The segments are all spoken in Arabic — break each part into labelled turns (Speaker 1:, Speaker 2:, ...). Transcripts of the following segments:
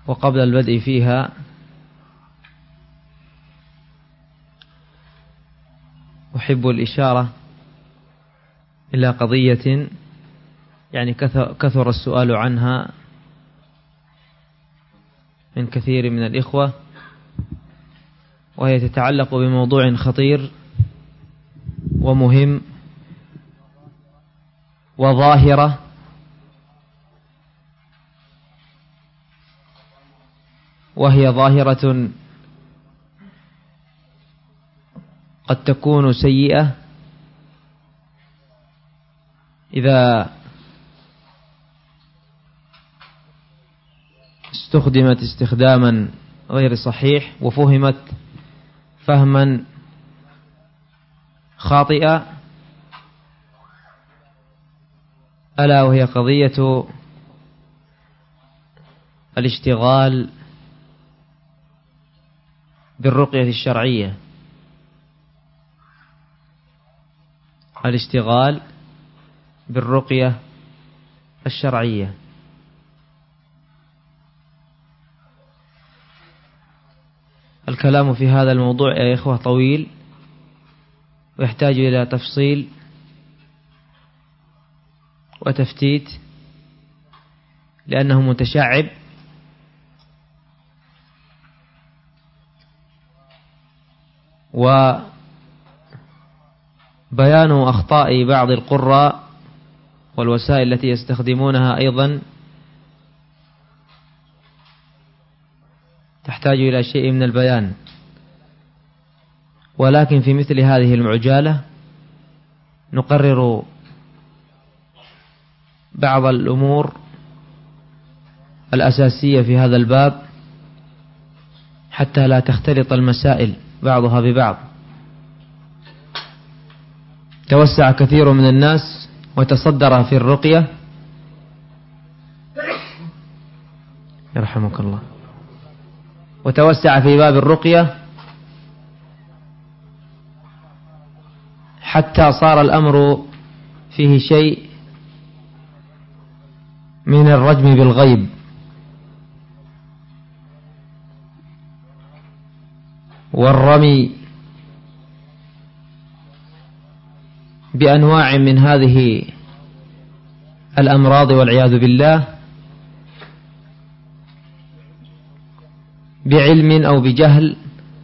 Speaker 1: وقبل البدء فيها أحب الإشارة إلى قضية يعني كثر السؤال عنها من كثير من الإخوة، وهي تتعلق بموضوع خطير ومهم وظاهرة وهي ظاهرة قد تكون سيئة إذا استخدمت استخداما غير صحيح وفهمت فهما خاطئا، ألا وهي قضية الاشتغال بالرقية الشرعية. الاشتغال بالرقية الشرعية. الكلام في هذا الموضوع يا إخوة طويل ويحتاج إلى تفصيل وتفتيت، لأنه متشعب وبيان أخطاء بعض القراء والوسائل التي يستخدمونها أيضا تحتاج إلى شيء من البيان. ولكن في مثل هذه المعجالة نقرر بعض الأمور الأساسية في هذا الباب حتى لا تختلط المسائل بعضها ببعض. توسع كثير من الناس وتصدر في الرقية يرحمك الله، وتوسع في باب الرقية حتى صار الأمر فيه شيء من الرجم بالغيب، والرمي بأنواع من هذه الأمراض والعياذ بالله بعلم أو بجهل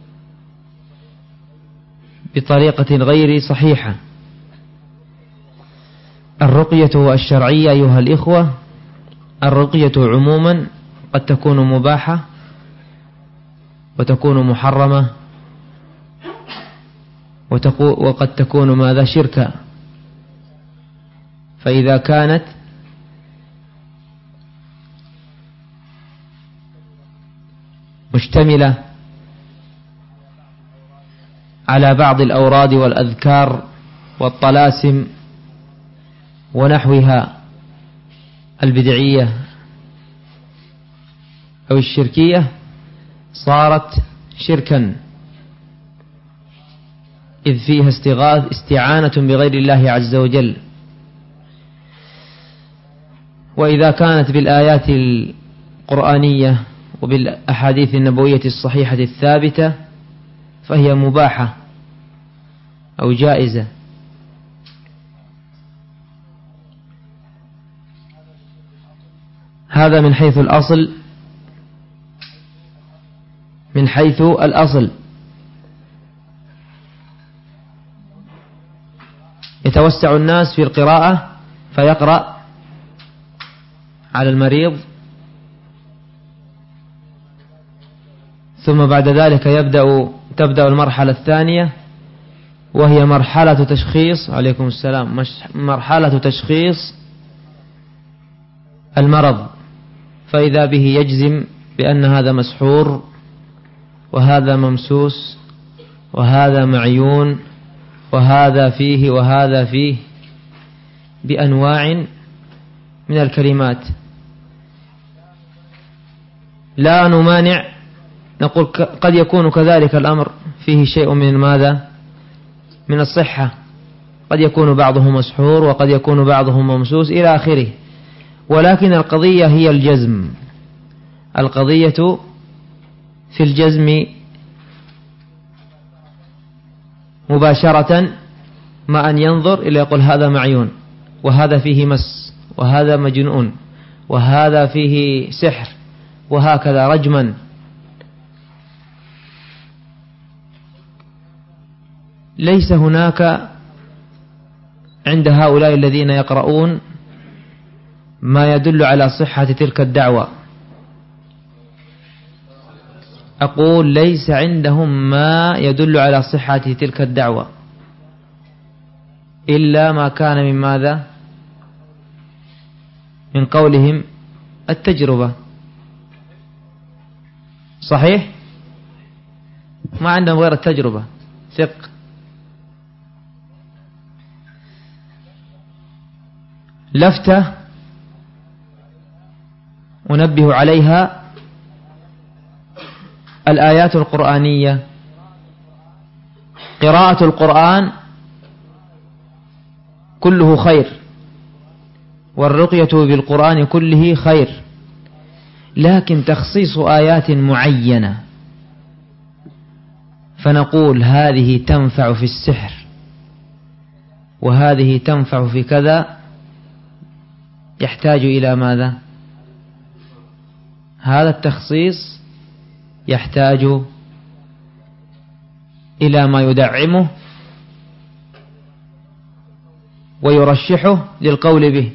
Speaker 1: بطريقة غير صحيحة. الرقية الشرعية أيها الإخوة، الرقية عموما قد تكون مباحة وتكون محرمة وقد تكون ماذا شركا. فإذا كانت مشتملة على بعض الأوراد والأذكار والطلاسم ونحوها البدعية أو الشركية صارت شركا، إذ فيها استعانة بغير الله عز وجل. وإذا كانت بالآيات القرآنية وبالأحاديث النبوية الصحيحة الثابتة فهي مباحة أو جائزة. هذا من حيث الأصل. من حيث الأصل يتوسع الناس في القراءة فيقرأ على المريض، ثم بعد ذلك تبدأ المرحلة الثانية وهي مرحلة تشخيص، عليكم السلام، مرحلة تشخيص المرض، فإذا به يجزم بأن هذا مسحور وهذا ممسوس وهذا معيون وهذا فيه وهذا فيه بأنواع من الكلمات. لا نمانع، نقول قد يكون كذلك الأمر فيه شيء من ماذا؟ من الصحة، قد يكون بعضه مسحور وقد يكون بعضه ممسوس إلى آخره. ولكن القضية هي الجزم. القضية في الجزم مباشرة، ما أن ينظر إلى يقول هذا معيون، وهذا فيه مس، وهذا مجنون، وهذا فيه سحر، وهكذا رجما. ليس هناك عند هؤلاء الذين يقرؤون ما يدل على صحة تلك الدعوة. أقول ليس عندهم ما يدل على صحة تلك الدعوة إلا ما كان من ماذا؟ من قولهم التجربة. صحيح؟ ما عندهم غير التجربة. ثق. لفتة أنبه عليها: الآيات القرآنية، قراءة القرآن كله خير، والرقية بالقرآن كله خير، لكن تخصيص آيات معينة فنقول هذه تنفع في السحر وهذه تنفع في كذا، يحتاج إلى ماذا؟ هذا التخصيص يحتاج إلى ما يدعمه ويرشحه للقول به.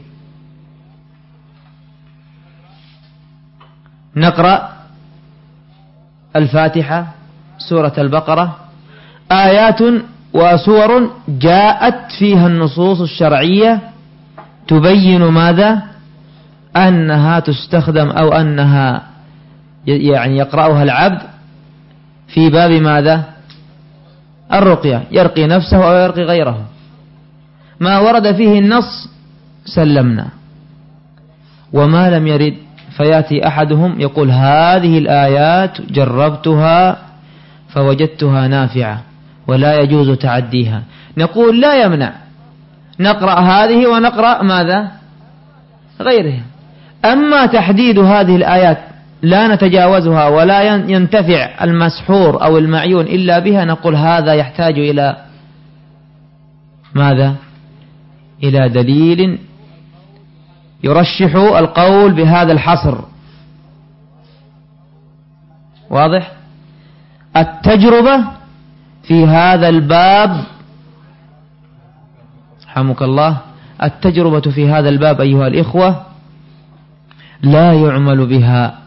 Speaker 1: نقرأ الفاتحة، سورة البقرة، آيات وسور جاءت فيها النصوص الشرعية تبين ماذا؟ أنها تستخدم أو أنها يعني يقرأها العبد في باب ماذا؟ الرقية، يرقي نفسه أو يرقي غيره. ما ورد فيه النص سلمنا، وما لم يرد فيأتي أحدهم يقول هذه الآيات جربتها فوجدتها نافعة ولا يجوز تعديها. نقول لا يمنع، نقرأ هذه ونقرأ ماذا؟ غيرها. أما تحديد هذه الآيات لا نتجاوزها ولا ينتفع المسحور أو المعيون إلا بها، نقول هذا يحتاج إلى ماذا؟ إلى دليل يرشح القول بهذا الحصر. واضح؟ التجربة في هذا الباب، رحمك الله، التجربة في هذا الباب أيها الإخوة لا يعمل بها.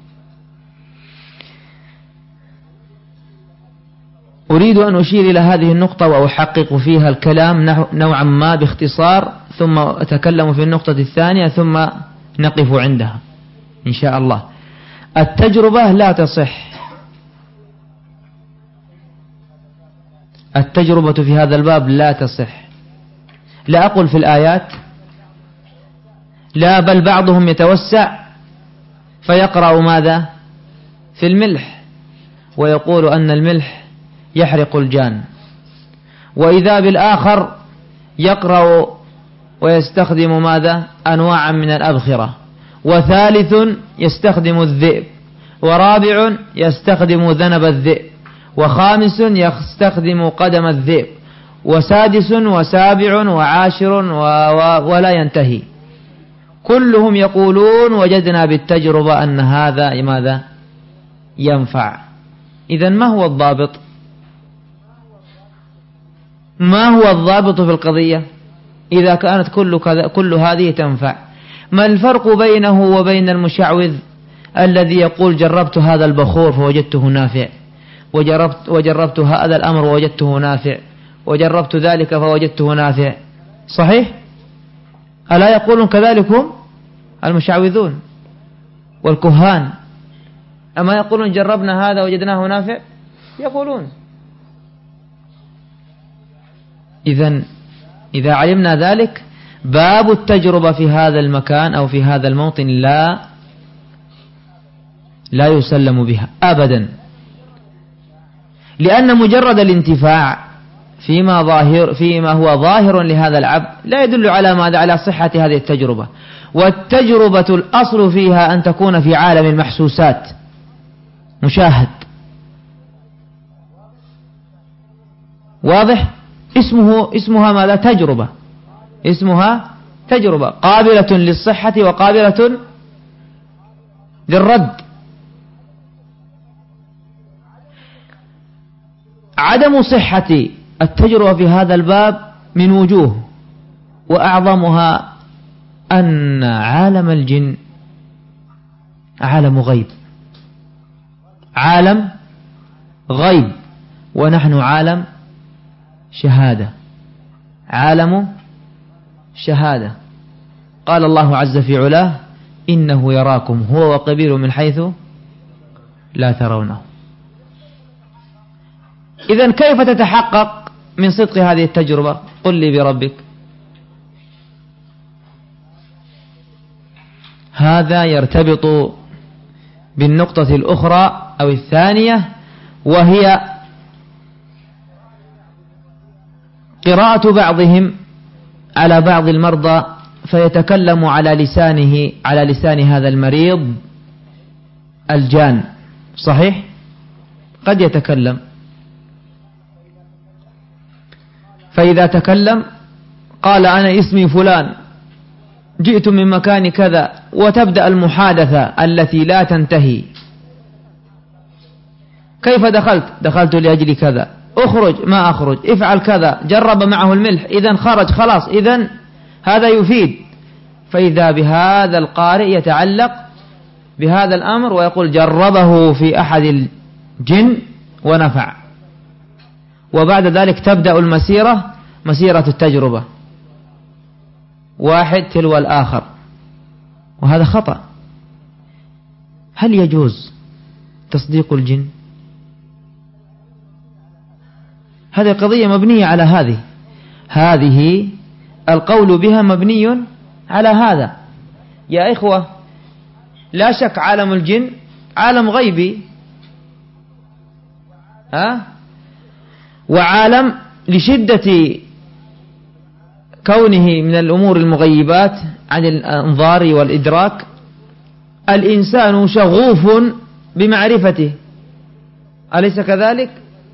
Speaker 1: أريد أن أشير إلى هذه النقطة وأحقق فيها الكلام نوعا ما باختصار، ثم أتكلم في النقطة الثانية، ثم نقف عندها إن شاء الله. التجربة لا تصح. التجربة في هذا الباب لا تصح، لا أقول في الآيات، لا، بل بعضهم يتوسع فيقرأ ماذا؟ في الملح، ويقول أن الملح يحرق الجان، وإذا بالآخر يقرأ ويستخدم ماذا؟ أنواعا من الأبخرة، وثالث يستخدم الذئب، ورابع يستخدم ذنب الذئب، وخامس يستخدم قدم الذئب، وسادس وسابع وعاشر ولا ينتهي. كلهم يقولون وجدنا بالتجربة أن هذا ماذا؟ ينفع. إذن ما هو الضابط؟ ما هو الضابط في القضية إذا كانت كل هذه تنفع؟ ما الفرق بينه وبين المشعوذ الذي يقول جربت هذا البخور فوجدته نافع، وجربت هذا الأمر ووجدته نافع، وجربت ذلك فوجدته نافع؟ صحيح؟ ألا يقولون كذلك هم المشعوذون والكهان؟ أما يقولون جربنا هذا وجدناه نافع؟ يقولون. إذا علمنا ذلك، باب التجربة في هذا المكان أو في هذا الموطن لا يسلم بها أبدا، لأن مجرد الانتفاع فيما هو ظاهر لهذا العبد لا يدل على ماذا؟ على صحة هذه التجربة. والتجربة الأصل فيها أن تكون في عالم المحسوسات، مشاهد. واضح؟ اسمها ماذا؟ تجربة. اسمها تجربة قابلة للصحة وقابلة للرد. عدم صحة التجربة في هذا الباب من وجوه، وأعظمها أن عالم الجن عالم غيب، عالم غيب، ونحن عالم شهادة، عالم شهادة. قال الله عز في علاه: إنه يراكم هو وقبيله من حيث لا ترونه. إذن كيف تتحقق من صدق هذه التجربة؟ قل لي بربك. هذا يرتبط بالنقطة الأخرى أو الثانية، وهي قراءة بعضهم على بعض المرضى فيتكلم على لسان هذا المريض الجان. صحيح؟ قد يتكلم، فإذا تكلم قال: أنا اسمي فلان، جئت من مكان كذا، وتبدأ المحادثة التي لا تنتهي. كيف دخلت لأجل كذا، اخرج ما أخرج، افعل كذا، جرب معه الملح، إذن خرج خلاص، إذن هذا يفيد. فإذا بهذا القارئ يتعلق بهذا الأمر ويقول: جربه في أحد الجن ونفع. وبعد ذلك تبدأ مسيرة التجربة، واحد تلو الآخر، وهذا خطأ. هل يجوز تصديق الجن؟ هذه قضية مبنية على هذه القول بها مبني على هذا. يا إخوة، لا شك عالم الجن عالم غيبي، وعالم لشدة كونه من الأمور المغيبات عن الأنظار والإدراك، الإنسان شغوف بمعرفته، أليس كذلك؟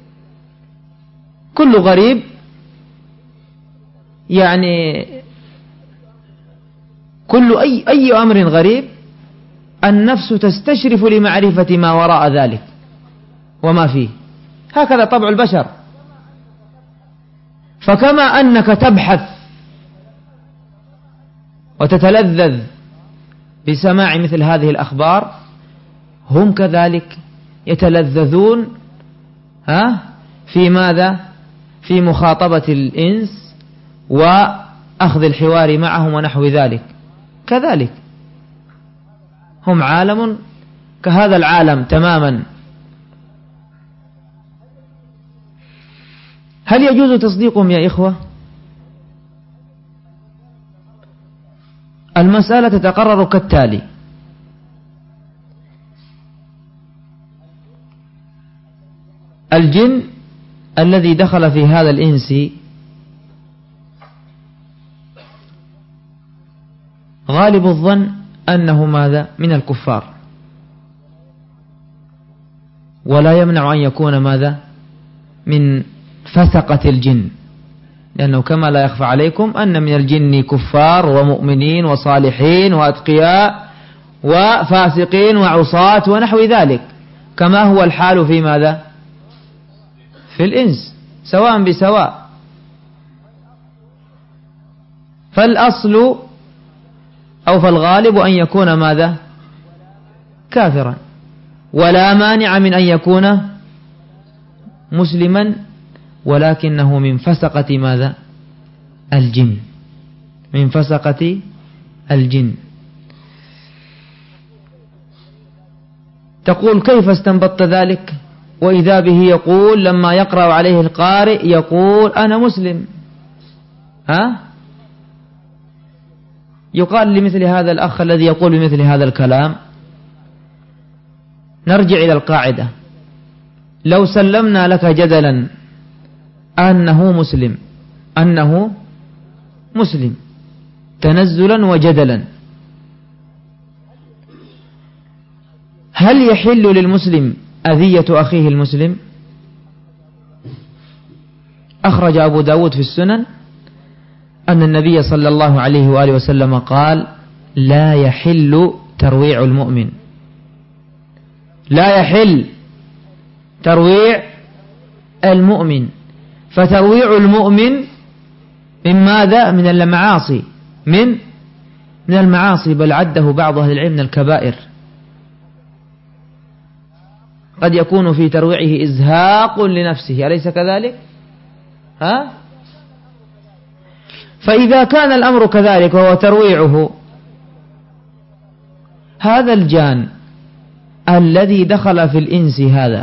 Speaker 1: كل غريب، يعني كل أي أمر غريب النفس تستشرف لمعرفة ما وراء ذلك وما فيه. هكذا طبع البشر. فكما أنك تبحث وتتلذذ بسماع مثل هذه الأخبار، هم كذلك يتلذذون في ماذا؟ في مخاطبة الإنس وأخذ الحوار معهم ونحو ذلك. كذلك هم عالم كهذا العالم تماما. هل يجوز تصديقهم يا إخوة؟ المسألة تتقرر كالتالي: الجن الذي دخل في هذا الإنس غالب الظن أنه ماذا؟ من الكفار، ولا يمنع أن يكون ماذا؟ من فسقة الجن، لأنه كما لا يخفى عليكم أن من الجن كفار ومؤمنين وصالحين وأتقياء وفاسقين وعصاة ونحو ذلك، كما هو الحال في ماذا؟ في الإنس، سواء بسواء. فالأصل أو فالغالب أن يكون ماذا؟ كافرا، ولا مانع من أن يكون مسلما، ولكنه من فسقة ماذا؟ الجن، من فسقة الجن. تقول: كيف استنبطت ذلك؟ وإذا به يقول لما يقرأ عليه القارئ يقول: أنا مسلم. يقال لمثل هذا الأخ الذي يقول بمثل هذا الكلام: نرجع إلى القاعدة، لو سلمنا لك جدلا أنه مسلم تنزلا وجدلا، هل يحل للمسلم أذية أخيه المسلم؟ أخرج أبو داود في السنن أن النبي صلى الله عليه وآله وسلم قال: لا يحل ترويع المؤمن. لا يحل ترويع المؤمن. فترويع المؤمن من ماذا؟ من المعاصي، من المعاصي، بل عده بعض أهل العلم من الكبائر. قد يكون في ترويعه إزهاق لنفسه، أليس كذلك؟ فإذا كان الأمر كذلك وهو ترويعه، هذا الجان الذي دخل في الإنس هذا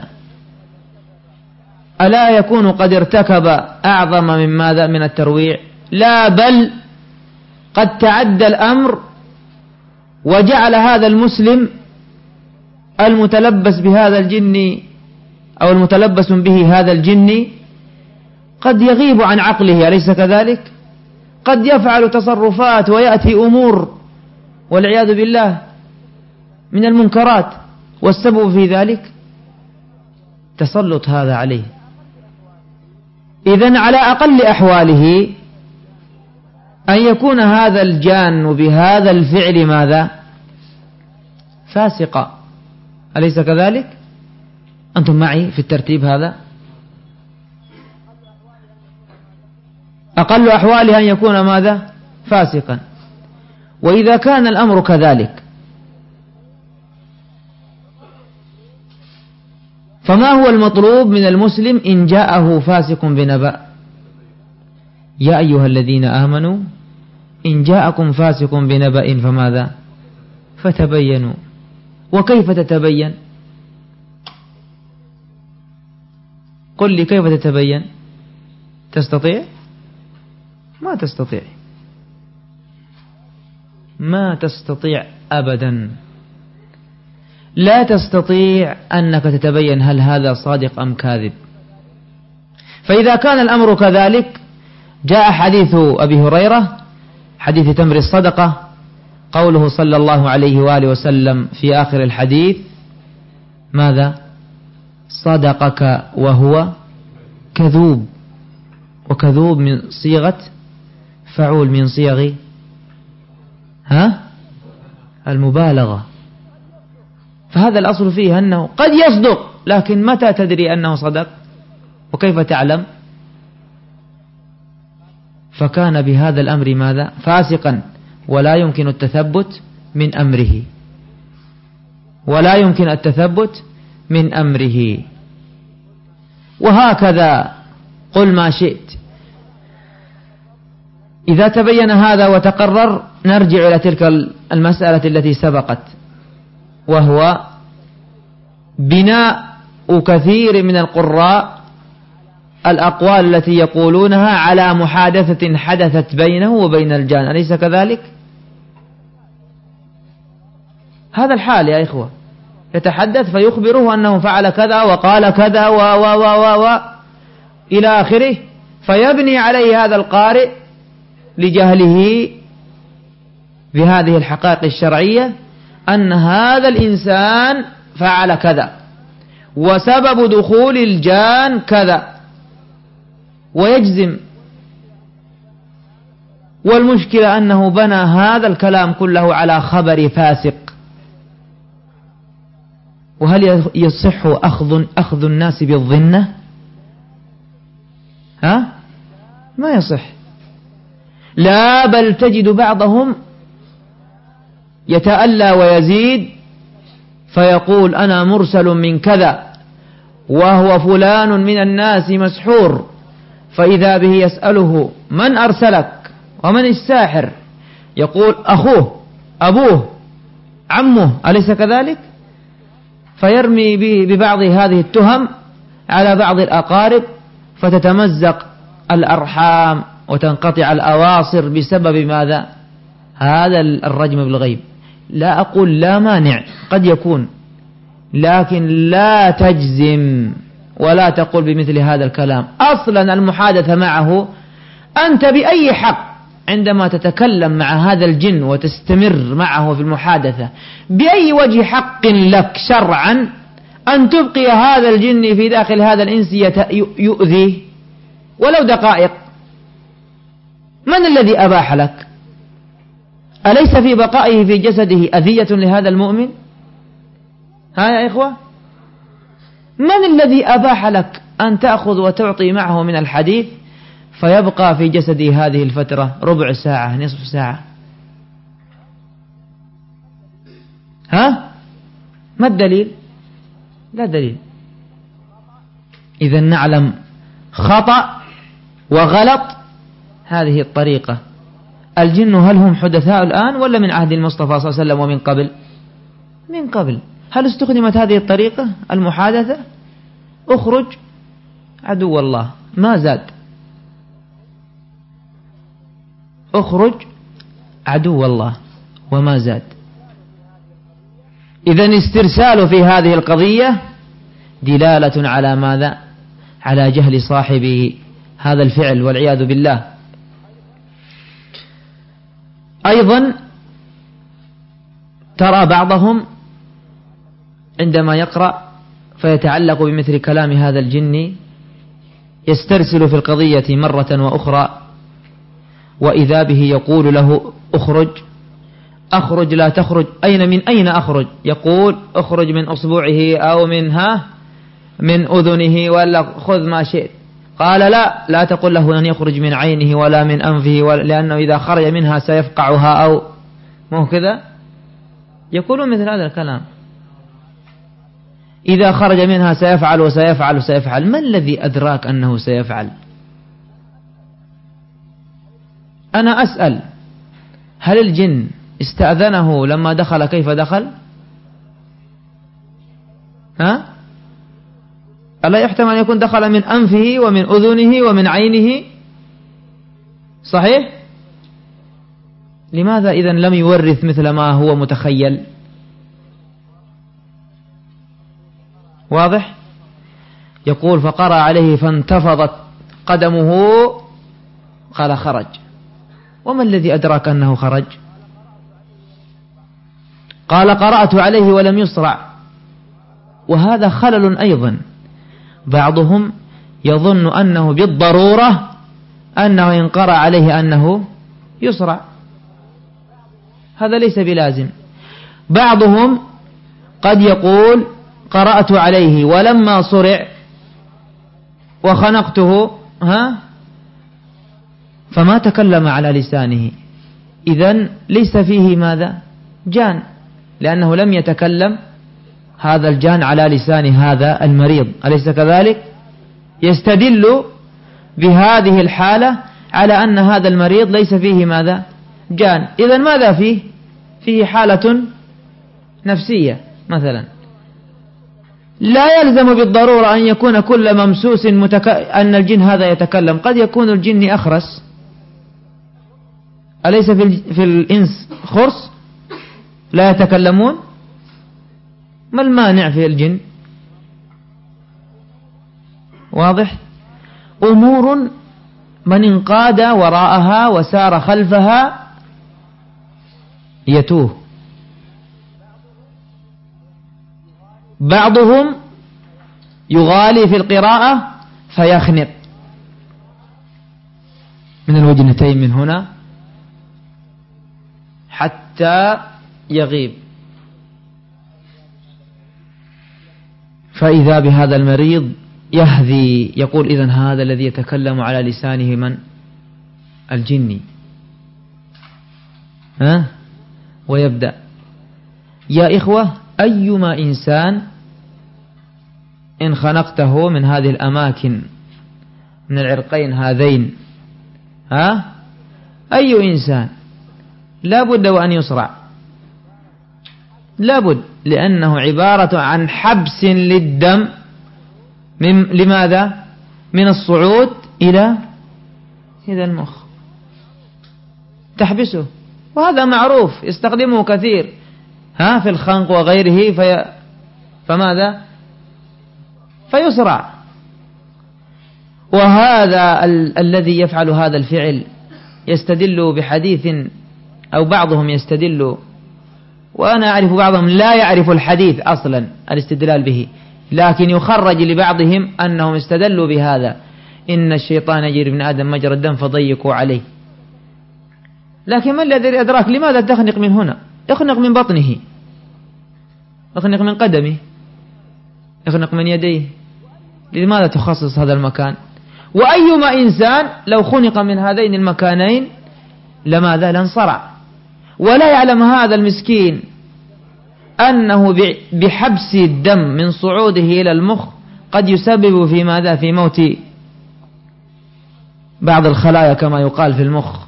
Speaker 1: ألا يكون قد ارتكب أعظم من ماذا؟ من الترويع؟ لا، بل قد تعدى الأمر وجعل هذا المسلم المتلبس بهذا الجن أو المتلبس به هذا الجن قد يغيب عن عقله، أليس كذلك؟ قد يفعل تصرفات ويأتي أمور والعياذ بالله من المنكرات، والسبب في ذلك تسلط هذا عليه. إذن على أقل أحواله أن يكون هذا الجان بهذا الفعل ماذا؟ فاسقا، أليس كذلك؟ أنتم معي في الترتيب هذا؟ أقل أحواله أن يكون ماذا؟ فاسقا. وإذا كان الأمر كذلك، فما هو المطلوب من المسلم إن جاءه فاسق بنبأ؟ يا أيها الذين آمنوا إن جاءكم فاسق بنبأ فماذا؟ فتبينوا. وكيف تتبين؟ قل لي كيف تتبين؟ تستطيع؟ ما تستطيع، ما تستطيع أبدا. لا تستطيع أنك تتبين هل هذا صادق أم كاذب. فإذا كان الأمر كذلك، جاء حديث أبي هريرة، حديث تمر الصدقة، قوله صلى الله عليه وآله وسلم في آخر الحديث ماذا؟ صدقك وهو كذوب. وكذوب من صيغة فعول، من صيغ المبالغة. فهذا الأصل فيه أنه قد يصدق، لكن متى تدري أنه صدق؟ وكيف تعلم؟ فكان بهذا الأمر ماذا؟ فاسقا، ولا يمكن التثبت من أمره، ولا يمكن التثبت من أمره. وهكذا قل ما شئت. إذا تبين هذا وتقرر، نرجع إلى تلك المسألة التي سبقت، وهو بناء كثير من القراء الأقوال التي يقولونها على محادثة حدثت بينه وبين الجان، أليس كذلك؟ هذا الحال يا إخوة، يتحدث فيخبره أنه فعل كذا وقال كذا و إلى آخره، فيبني عليه هذا القارئ لجهله بهذه الحقائق الشرعية أن هذا الإنسان فعل كذا وسبب دخول الجان كذا، ويجزم. والمشكلة أنه بنى هذا الكلام كله على خبر فاسق. وهل يصح أخذ الناس بالظنة؟ ما يصح. لا، بل تجد بعضهم يتألى ويزيد فيقول أنا مرسل من كذا، وهو فلان من الناس مسحور، فإذا به يسأله من أرسلك ومن الساحر؟ يقول أخوه، أبوه، عمه، أليس كذلك؟ فيرمي ببعض هذه التهم على بعض الأقارب، فتتمزق الأرحام وتنقطع الأواصر بسبب ماذا؟ هذا الرجم بالغيب. لا أقول لا مانع، قد يكون، لكن لا تجزم ولا تقول بمثل هذا الكلام. أصلا المحادثة معه أنت بأي حق عندما تتكلم مع هذا الجن وتستمر معه في المحادثة، بأي وجه حق لك شرعا أن تبقي هذا الجن في داخل هذا الإنس يؤذيه ولو دقائق؟ من الذي أباح لك؟ أليس في بقائه في جسده أذية لهذا المؤمن؟ ها يا إخوة، من الذي أباح لك أن تأخذ وتعطي معه من الحديث فيبقى في جسده هذه الفترة ربع ساعة نصف ساعة؟ ها؟ ما الدليل؟ لا دليل. إذا نعلم خطأ وغلط هذه الطريقة. الجن هل هم حدثاء الآن ولا من عهد المصطفى صلى الله عليه وسلم ومن قبل؟ من قبل. هل استخدمت هذه الطريقة المحادثة؟ اخرج عدو الله، ما زاد. اخرج عدو الله وما زاد. إذن استرسال في هذه القضية دلالة على ماذا؟ على جهل صاحب هذا الفعل والعياذ بالله. أيضا ترى بعضهم عندما يقرأ فيتعلق بمثل كلام هذا الجن يسترسل في القضية مرة وأخرى، وإذا به يقول له اخرج، أخرج لا تخرج، من أين أخرج؟ يقول اخرج من أصبعه أو من أذنه ولا خذ ما شئت. قال لا تقل له أن يخرج من عينه ولا من أنفه لأنه إذا خرج منها سيفقعها أو مو كذا. يقولون مثل هذا الكلام، إذا خرج منها سيفعل وسيفعل وسيفعل. ما الذي أدراك أنه سيفعل؟ أنا أسأل، هل الجن استأذنه لما دخل؟ كيف دخل؟ ألا يحتمل أن يكون دخل من أنفه ومن أذنه ومن عينه؟ صحيح؟ لماذا إذن لم يورث مثل ما هو متخيل؟ واضح؟ يقول فقرأ عليه فانتفضت قدمه، قال خرج. وما الذي أدراك أنه خرج؟ قال قرأت عليه ولم يصرع. وهذا خلل أيضا. بعضهم يظن أنه بالضرورة أنه إن قرأ عليه أنه يصرع، هذا ليس بلازم. بعضهم قد يقول قرأت عليه ولما صرع وخنقته فما تكلم على لسانه، إذن ليس فيه ماذا؟ جان، لأنه لم يتكلم هذا الجان على لسان هذا المريض، أليس كذلك؟ يستدل بهذه الحالة على أن هذا المريض ليس فيه ماذا؟ جان. إذن ماذا فيه؟ فيه حالة نفسية مثلا. لا يلزم بالضرورة أن يكون كل ممسوس أن الجن هذا يتكلم. قد يكون الجن أخرس، أليس في الإنس خرس لا يتكلمون؟ ما المانع في الجن؟ واضح؟ أمور من انقاد وراءها وسار خلفها يتوه. بعضهم يغالي في القراءة فيخنق من الوجنتين من هنا حتى يغيب، فإذا بهذا المريض يهذي، يقول إذن هذا الذي يتكلم على لسانه من؟ الجني. ويبدأ. يا إخوة، أيما إنسان إن خنقته من هذه الأماكن من العرقين هذين، أي إنسان لا بد وأن يصرع، لا بد، لأنه عبارة عن حبس للدم لماذا؟ من الصعود إلى المخ، تحبسه. وهذا معروف يستخدمه كثير في الخنق وغيره، فماذا؟ فيصرع. وهذا الذي يفعل هذا الفعل يستدل بحديث أو بعضهم يستدل، وأنا أعرف بعضهم لا يعرف الحديث أصلا الاستدلال به، لكن يخرج لبعضهم أنهم استدلوا بهذا: إن الشيطان يجري من آدم مجرى الدم فضيقوا عليه. لكن ما الذي أدراك لماذا تخنق من هنا؟ اخنق من بطنه، اخنق من قدمه، اخنق من يديه. لماذا تخصص هذا المكان؟ وأيما إنسان لو خنق من هذين المكانين لماذا لانصرع. ولا يعلم هذا المسكين أنه بحبس الدم من صعوده إلى المخ قد يسبب في ماذا؟ في موت بعض الخلايا كما يقال في المخ.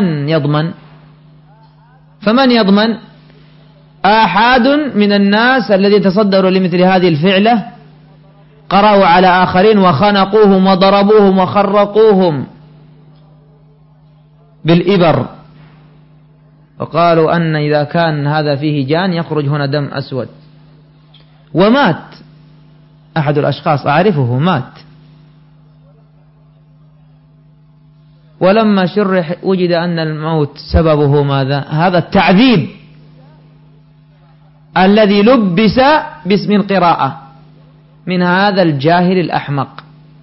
Speaker 1: فمن يضمن؟ أحد من الناس الذين تصدروا لمثل هذه الفعلة قرأوا على آخرين وخنقوهم وضربوهم وخرقوهم بالإبر، وقالوا أن إذا كان هذا فيه جان يخرج هنا دم أسود. ومات أحد الأشخاص أعرفه، مات. ولما شرح وجد أن الموت سببه ماذا؟ هذا التعذيب الذي لبس باسم القراءة من هذا الجاهل الأحمق،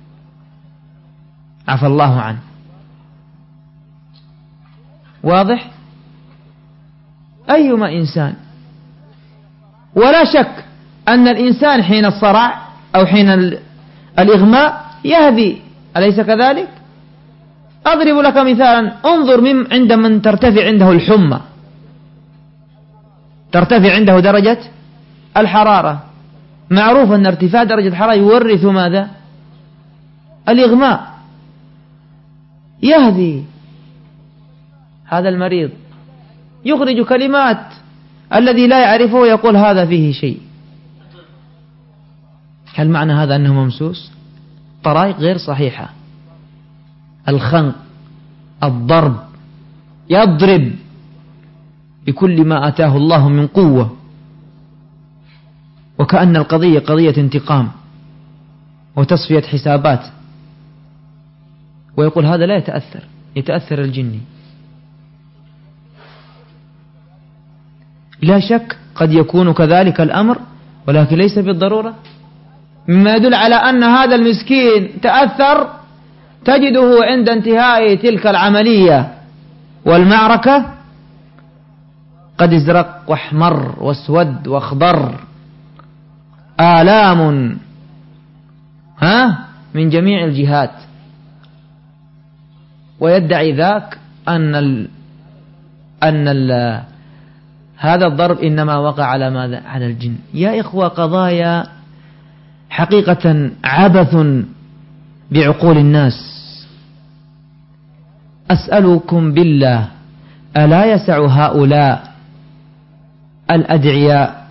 Speaker 1: عفى الله عنه. واضح؟ أيما إنسان. ولا شك أن الإنسان حين الصرع أو حين الإغماء يهدي، أليس كذلك؟ أضرب لك مثالا، انظر عند من ترتفع عنده الحمى، ترتفع عنده درجة الحرارة، معروف أن ارتفاع درجة الحرارة يورث ماذا؟ الإغماء. يهدي هذا المريض، يخرج كلمات، الذي لا يعرفه يقول هذا فيه شيء. هل معنى هذا أنه ممسوس؟ طرائق غير صحيحة. الخنق، الضرب، يضرب بكل ما أتاه الله من قوة، وكأن القضية قضية انتقام وتصفية حسابات، ويقول هذا لا يتأثر الجني. لا شك قد يكون كذلك الأمر، ولكن ليس بالضرورة. مما يدل على أن هذا المسكين تأثر تجده عند انتهاء تلك العملية والمعركة قد ازرق واحمر واسود واخضر، آلام من جميع الجهات، ويدعي ذاك أن هذا الضرب إنما وقع على ماذا؟ على الجن. يا إخوة، قضايا حقيقة عبث بعقول الناس. أسألكم بالله، ألا يسع هؤلاء الأدعياء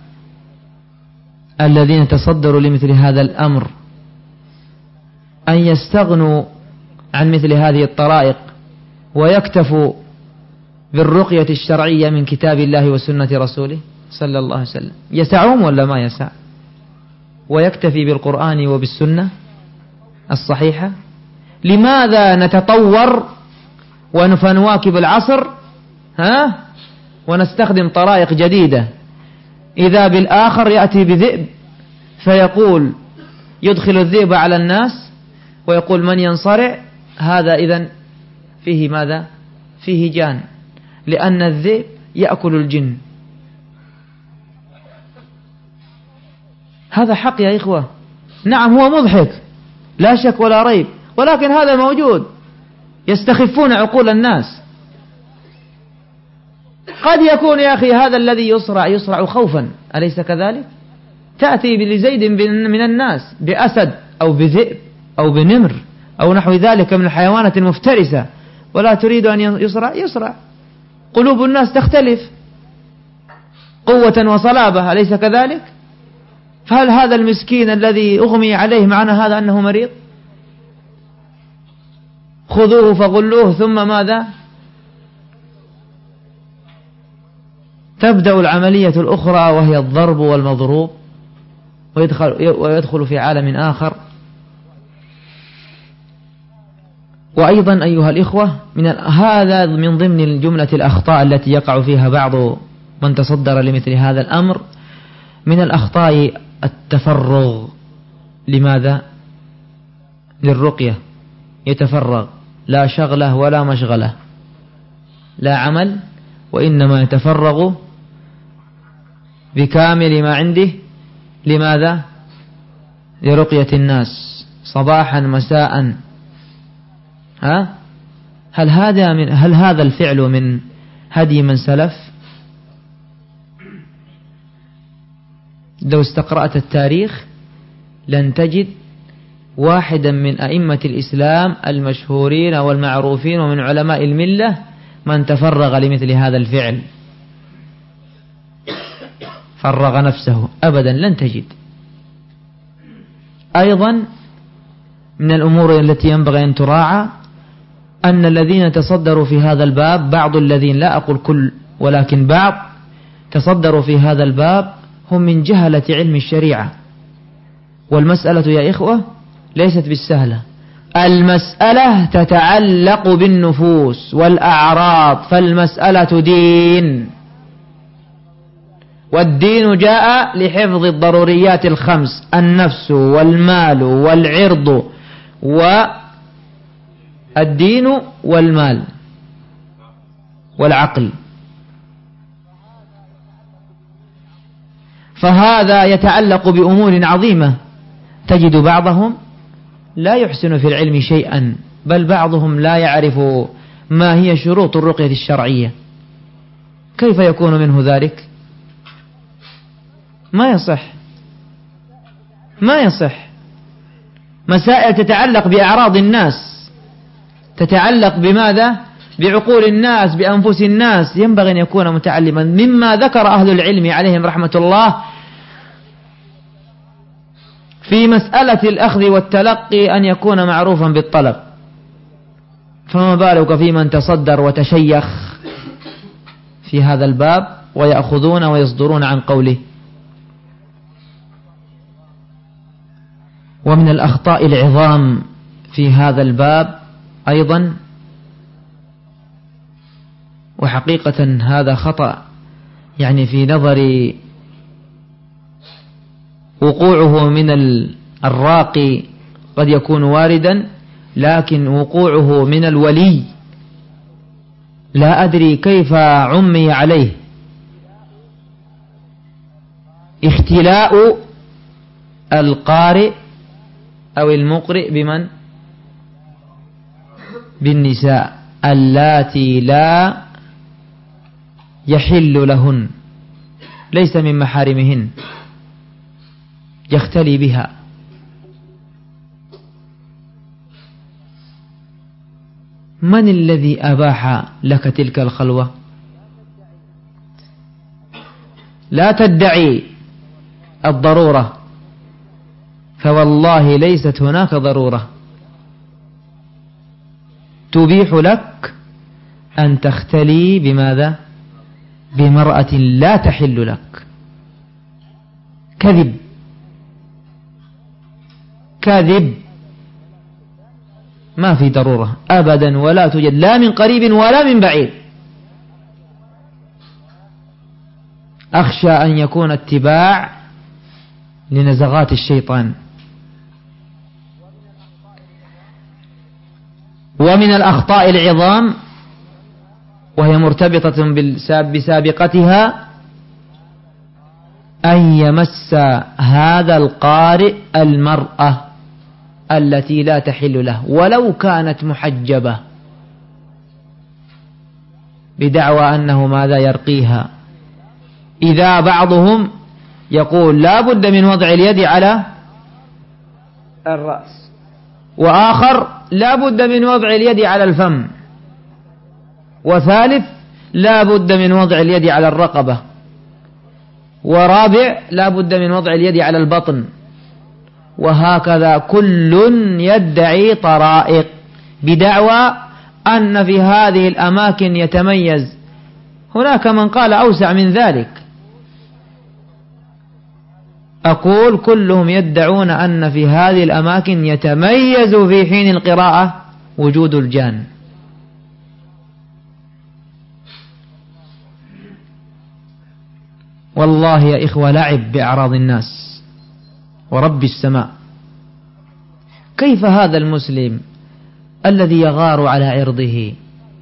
Speaker 1: الذين تصدروا لمثل هذا الأمر أن يستغنوا عن مثل هذه الطرائق ويكتفوا بالرقية الشرعية من كتاب الله وسنة رسوله صلى الله عليه وسلم؟ يسعهم ولا ما يسع؟ ويكتفي بالقرآن وبالسنة الصحيحة؟ لماذا نتطور ونواكب العصر ونستخدم طرائق جديدة؟ إذا بالآخر يأتي بذئب فيقول يدخل الذئب على الناس ويقول من ينصرع هذا إذن فيه ماذا؟ فيه جان، لأن الذئب يأكل الجن. هذا حق يا إخوة. نعم هو مضحك لا شك ولا ريب، ولكن هذا موجود. يستخفون عقول الناس. قد يكون يا أخي هذا الذي يصرع خوفا، أليس كذلك؟ تأتي لزيد من الناس بأسد أو بذئب أو بنمر أو نحو ذلك من الحيوانات المفترسة، ولا تريد أن يصرع. قلوب الناس تختلف قوة وصلابة، أليس كذلك؟ فهل هذا المسكين الذي أغمي عليه معنى هذا أنه مريض؟ خذوه فغلوه، ثم ماذا؟ تبدأ العملية الأخرى وهي الضرب والمضروب، ويدخل في عالم آخر. وأيضا أيها الإخوة هذا من ضمن الجملة الأخطاء التي يقع فيها بعض من تصدر لمثل هذا الأمر. من الأخطاء التفرغ. لماذا؟ للرقية، يتفرغ، لا شغله ولا مشغله، لا عمل، وإنما يتفرغ بكامل ما عنده. لماذا؟ لرقية الناس صباحا مساء. هل هذا الفعل من هدي من سلف؟ لو استقرأت التاريخ لن تجد واحدا من أئمة الإسلام المشهورين والمعروفين ومن علماء الملة من تفرغ لمثل هذا الفعل، فرغ نفسه، أبدا لن تجد. أيضا من الأمور التي ينبغي أن تراعى أن الذين تصدروا في هذا الباب، بعض الذين، لا أقول كل ولكن بعض، تصدروا في هذا الباب هم من جهلة علم الشريعة. والمسألة يا إخوة ليست بالسهلة، المسألة تتعلق بالنفوس والأعراض، فالمسألة دين، والدين جاء لحفظ الضروريات الخمس: النفس والمال والعرض، والدين والمال والعقل. فهذا يتعلق بأمور عظيمة، تجد بعضهم لا يحسن في العلم شيئا، بل بعضهم لا يعرف ما هي شروط الرقية الشرعية. كيف يكون منه ذلك؟ ما يصح. مسائل تتعلق بأعراض الناس، تتعلق بماذا؟ بعقول الناس، بأنفس الناس، ينبغي أن يكون متعلما. مما ذكر أهل العلم عليهم رحمة الله في مسألة الأخذ والتلقي أن يكون معروفا بالطلب، فما بالك في من تصدر وتشيخ في هذا الباب ويأخذون ويصدرون عن قوله. ومن الأخطاء العظام في هذا الباب أيضا، وحقيقة هذا خطأ يعني في نظري وقوعه من الراقي قد يكون واردا، لكن وقوعه من الولي لا أدري كيف عمي عليه. اختلاء القارئ أو المقرئ بمن؟ بالنساء اللاتي لا يحل لهن، ليس من محارمهن، يختلي بها. من الذي أباح لك تلك الخلوة؟ لا تدعي الضرورة، فوالله ليست هناك ضرورة تبيح لك أن تختلي بماذا؟ بمرأة لا تحل لك. كذب، ما في ضرورة أبدا، ولا توجد، لا من قريب ولا من بعيد. أخشى أن يكون اتباع لنزغات الشيطان. ومن الأخطاء العظام وهي مرتبطة بسابقتها أن يمس هذا القارئ المرأة التي لا تحل له ولو كانت محجبة، بدعوى أنه ماذا يرقيها. إذا بعضهم يقول لا بد من وضع اليد على الرأس، وآخر لا بد من وضع اليد على الفم، وثالث لا بد من وضع اليد على الرقبة، ورابع لا بد من وضع اليد على البطن، وهكذا كل يدعي طرائق بدعوى أن في هذه الأماكن يتميز. هناك من قال أوسع من ذلك، أقول كلهم يدعون أن في هذه الأماكن يتميز في حين القراءة وجود الجان. والله يا إخوة لعب بأعراض الناس ورب السماء. كيف هذا المسلم الذي يغار على عرضه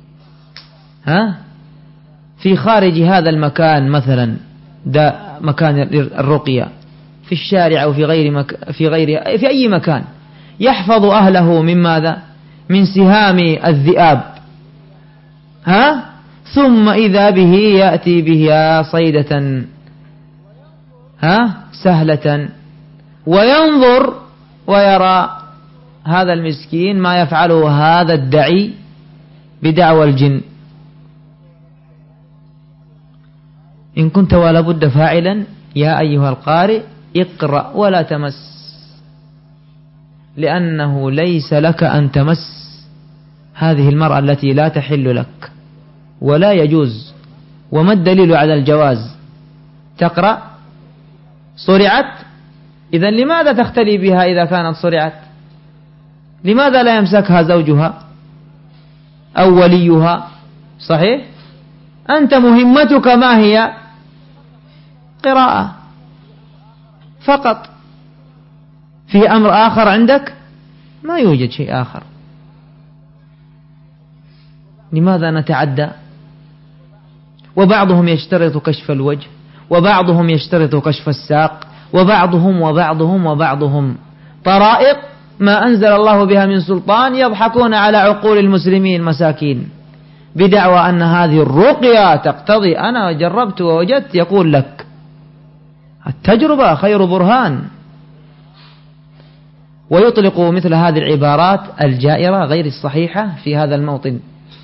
Speaker 1: في خارج هذا المكان، مثلا مكان الرقية، في الشارع أو في أي مكان، يحفظ أهله من ماذا؟ من سهام الذئاب، ثم إذا به يأتي بها صيدة سهلة، وينظر ويرى هذا المسكين ما يفعله هذا الدعي بدعوى الجن. إن كنت ولا بد فاعلا يا أيها القارئ اقرأ ولا تمس، لأنه ليس لك أن تمس هذه المرأة التي لا تحل لك ولا يجوز. وما الدليل على الجواز؟ تقرأ صرعت، إذن لماذا تختلي بها إذا كانت صرعت؟ لماذا لا يمسكها زوجها أو وليها؟ صحيح؟ أنت مهمتك ما هي؟ قراءة فقط. في أمر آخر عندك؟ ما يوجد شيء آخر. لماذا نتعدى؟ وبعضهم يشترط كشف الوجه، وبعضهم يشترط كشف الساق، وبعضهم طرائق ما أنزل الله بها من سلطان، يضحكون على عقول المسلمين مساكين بدعوى أن هذه الرقية تقتضي. أنا جربت ووجدت، يقول لك التجربة خير برهان، ويطلق مثل هذه العبارات الجائرة غير الصحيحة في هذا الموطن.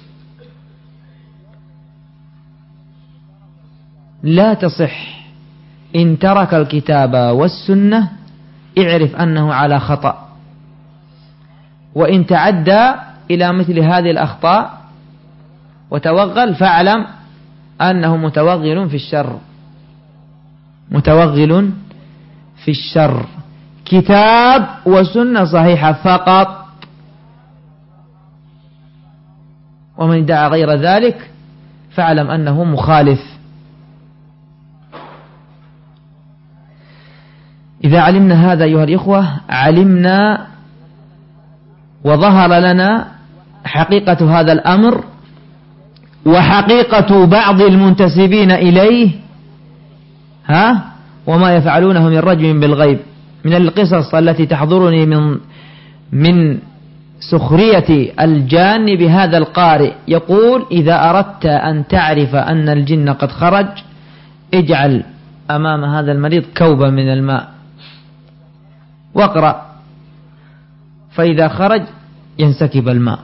Speaker 1: لا تصح. إن ترك الكتاب والسنة اعرف أنه على خطأ، وإن تعدى إلى مثل هذه الأخطاء وتوغل فاعلم أنه متوغل في الشر، متوغل في الشر. كتاب وسنة صحيحة فقط، ومن ادعى غير ذلك فاعلم أنه مخالف. إذا علمنا هذا أيها الإخوة علمنا وظهر لنا حقيقة هذا الأمر وحقيقة بعض المنتسبين إليه وما يفعلونه من رجم بالغيب. من القصص التي تحضرني من سخرية الجان بهذا القارئ، يقول إذا أردت أن تعرف أن الجن قد خرج اجعل أمام هذا المريض كوبا من الماء واقرأ، فإذا خرج ينسكب الماء.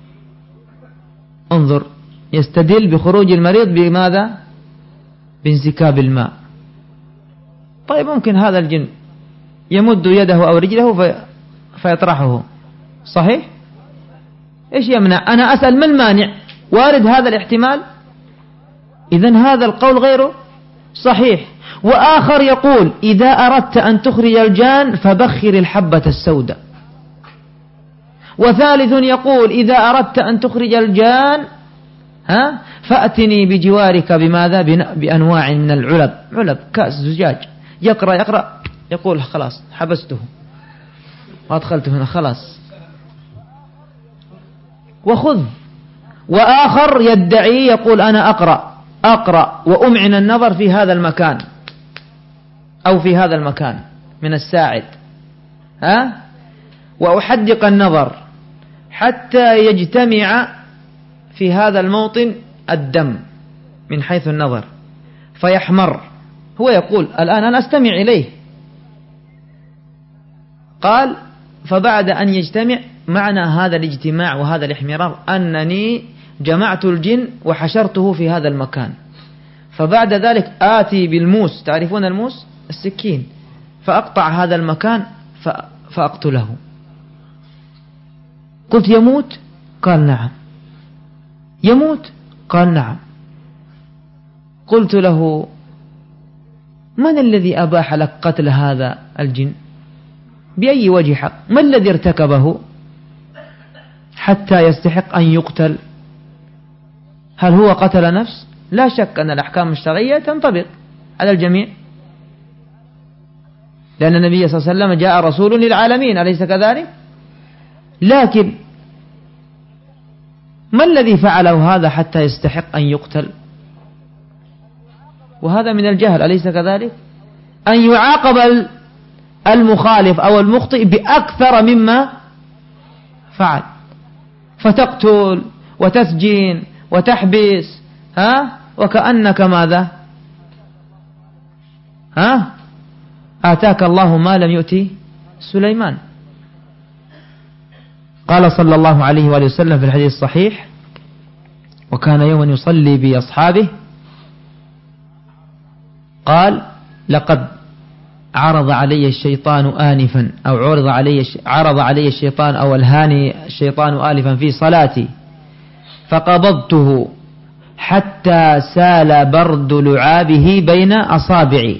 Speaker 1: انظر، يستدل بخروج المريض بماذا؟ بانسكاب الماء. طيب ممكن هذا الجن يمد يده أو رجله فيطرحه، صحيح؟ إيش يمنع؟ أنا أسأل ما المانع؟ وارد هذا الاحتمال؟ إذن هذا القول غيره صحيح. وآخر يقول إذا أردت أن تخرج الجان فبخر الحبة السوداء. وثالث يقول إذا أردت أن تخرج الجان فأتني بجوارك بماذا؟ بأنواع من العلب، علب كأس زجاج. يقرأ يقول خلاص حبسته وأدخلته هنا خلاص وخذ. وآخر يدعي يقول أنا أقرأ وأمعن النظر في هذا المكان أو في هذا المكان من الساعد وأحدق النظر حتى يجتمع في هذا الموطن الدم من حيث النظر فيحمر. هو يقول الآن أنا أستمع إليه. قال فبعد أن يجتمع، معنى هذا الاجتماع وهذا الاحمرار أنني جمعت الجن وحشرته في هذا المكان، فبعد ذلك آتي بالموس، تعرفون الموس؟ السكين، فأقطع هذا المكان فأقتله. قلت يموت؟ قال نعم. يموت؟ قال نعم. قلت له من الذي أباح لك قتل هذا الجن؟ بأي وجه حق؟ ما الذي ارتكبه حتى يستحق أن يقتل. هل هو قتل نفس؟ لا شك أن الأحكام الشرعية تنطبق على الجميع، لأن النبي صلى الله عليه وسلم جاء رسول للعالمين، أليس كذلك؟ لكن ما الذي فعله هذا حتى يستحق أن يقتل؟ وهذا من الجهل، أليس كذلك؟ أن يعاقب المخالف أو المخطئ بأكثر مما فعل، فتقتل وتسجين وتحبس، وكأنك ماذا؟ آتاك الله ما لم يؤتي سليمان. قال صلى الله عليه وآله وسلم في الحديث الصحيح: وكان يوما يصلي بأصحابه قال: لقد عرض علي الشيطان آنفا، أو عرض علي الشيطان أو الهاني الشيطان آلفا في صلاتي، فقبضته حتى سال برد لعابه بين أصابعي،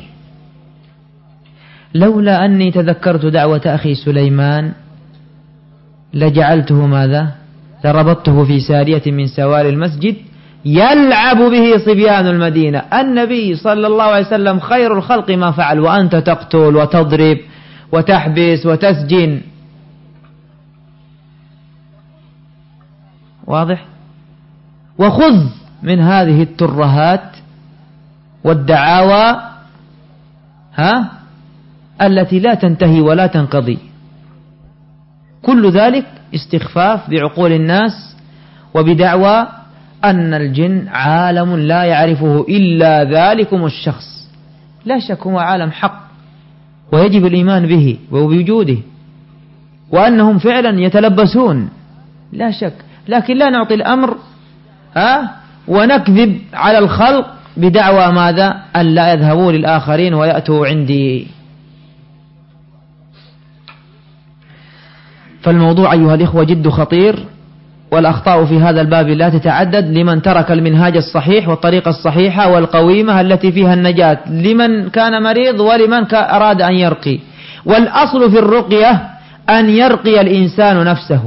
Speaker 1: لولا أني تذكرت دعوة أخي سليمان لجعلته ماذا؟ لربطته في سارية من سوار المسجد يلعب به صبيان المدينة. النبي صلى الله عليه وسلم خير الخلق ما فعل، وأنت تقتل وتضرب وتحبس وتسجن. واضح؟ وخذ من هذه الترهات والدعاوى التي لا تنتهي ولا تنقضي، كل ذلك استخفاف بعقول الناس وبدعوى أن الجن عالم لا يعرفه إلا ذلكم الشخص. لا شك هو عالم حق ويجب الإيمان به وبوجوده، وأنهم فعلا يتلبسون، لا شك، لكن لا نعطي الأمر ونكذب على الخلق بدعوى ماذا؟ أن لا يذهبوا للآخرين ويأتوا عندي. فالموضوع أيها الإخوة جد خطير، والأخطاء في هذا الباب لا تتعدد لمن ترك المنهاج الصحيح والطريقة الصحيحة والقويمة التي فيها النجاة، لمن كان مريض ولمن أراد أن يرقي. والأصل في الرقية أن يرقي الإنسان نفسه،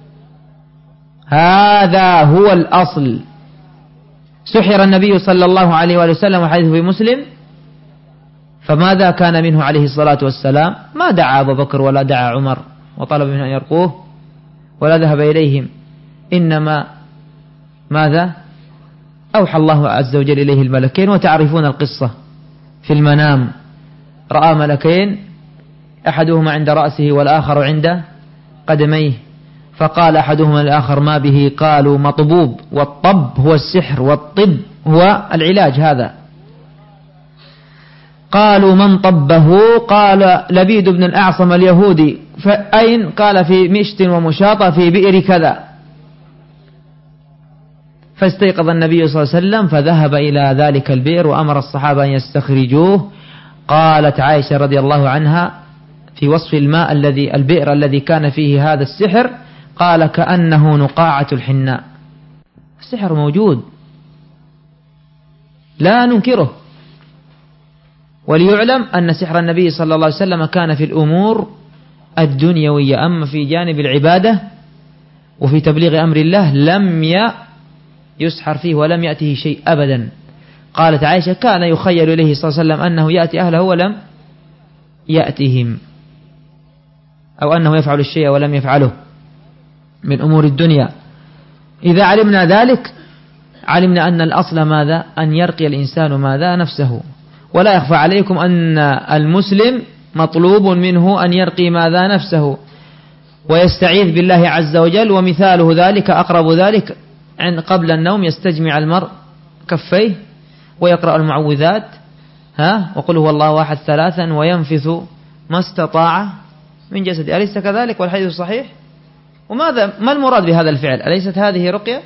Speaker 1: هذا هو الأصل. سحر النبي صلى الله عليه وآله وسلم، وحديث في مسلم، فماذا كان منه عليه الصلاة والسلام؟ ما دعا أبو بكر ولا دعا عمر وطلب منه أن يرقوه ولا ذهب إليهم، إنما ماذا؟ أوحى الله عز وجل إليه الملكين، وتعرفون القصة في المنام، رأى ملكين أحدهما عند رأسه والآخر عند قدميه، فقال أحدهما للآخر: ما به؟ قالوا: مطبوب، والطب هو السحر، والطب هو العلاج هذا. قالوا: من طبه؟ قال: لبيد بن الأعصم اليهودي. فأين؟ قال: في مشت ومشاطة في بئر كذا. فاستيقظ النبي صلى الله عليه وسلم فذهب إلى ذلك البئر وأمر الصحابة أن يستخرجوه. قالت عائشة رضي الله عنها في وصف الماء البئر الذي كان فيه هذا السحر، قال: كأنه نقاعة الحناء. السحر موجود لا ننكره، وليعلم أن سحر النبي صلى الله عليه وسلم كان في الأمور الدنيوية، أما في جانب العبادة وفي تبليغ أمر الله لم يسحر فيه ولم يأته شيء أبدا. قالت عائشة: كان يخيل إليه صلى الله عليه وسلم أنه يأتي أهله ولم يأتهم، أو أنه يفعل الشيء ولم يفعله من أمور الدنيا. إذا علمنا ذلك علمنا أن الأصل ماذا؟ أن يرقي الإنسان ماذا؟ نفسه. ولا يخفى عليكم أن المسلم مطلوب منه أن يرقي ماذا؟ نفسه، ويستعيذ بالله عز وجل. ومثاله ذلك أقرب ذلك قبل النوم يستجمع المرء كفيه ويقرأ المعوذات، وقل هو الله أحد 3 وينفث ما استطاع من جسده، أليس كذلك؟ والحديث صحيح. ما المراد بهذا الفعل؟ أليست هذه رقية؟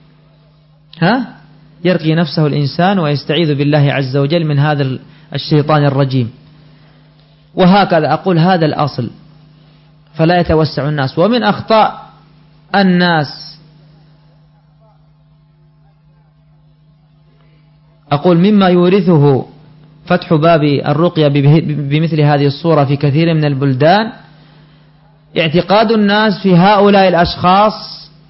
Speaker 1: يرقي نفسه الإنسان ويستعيذ بالله عز وجل من هذا الشيطان الرجيم. وهكذا أقول هذا الأصل، فلا يتوسع الناس. ومن أخطاء الناس أقول مما يورثه فتح باب الرقية بمثل هذه الصورة في كثير من البلدان اعتقاد الناس في هؤلاء الأشخاص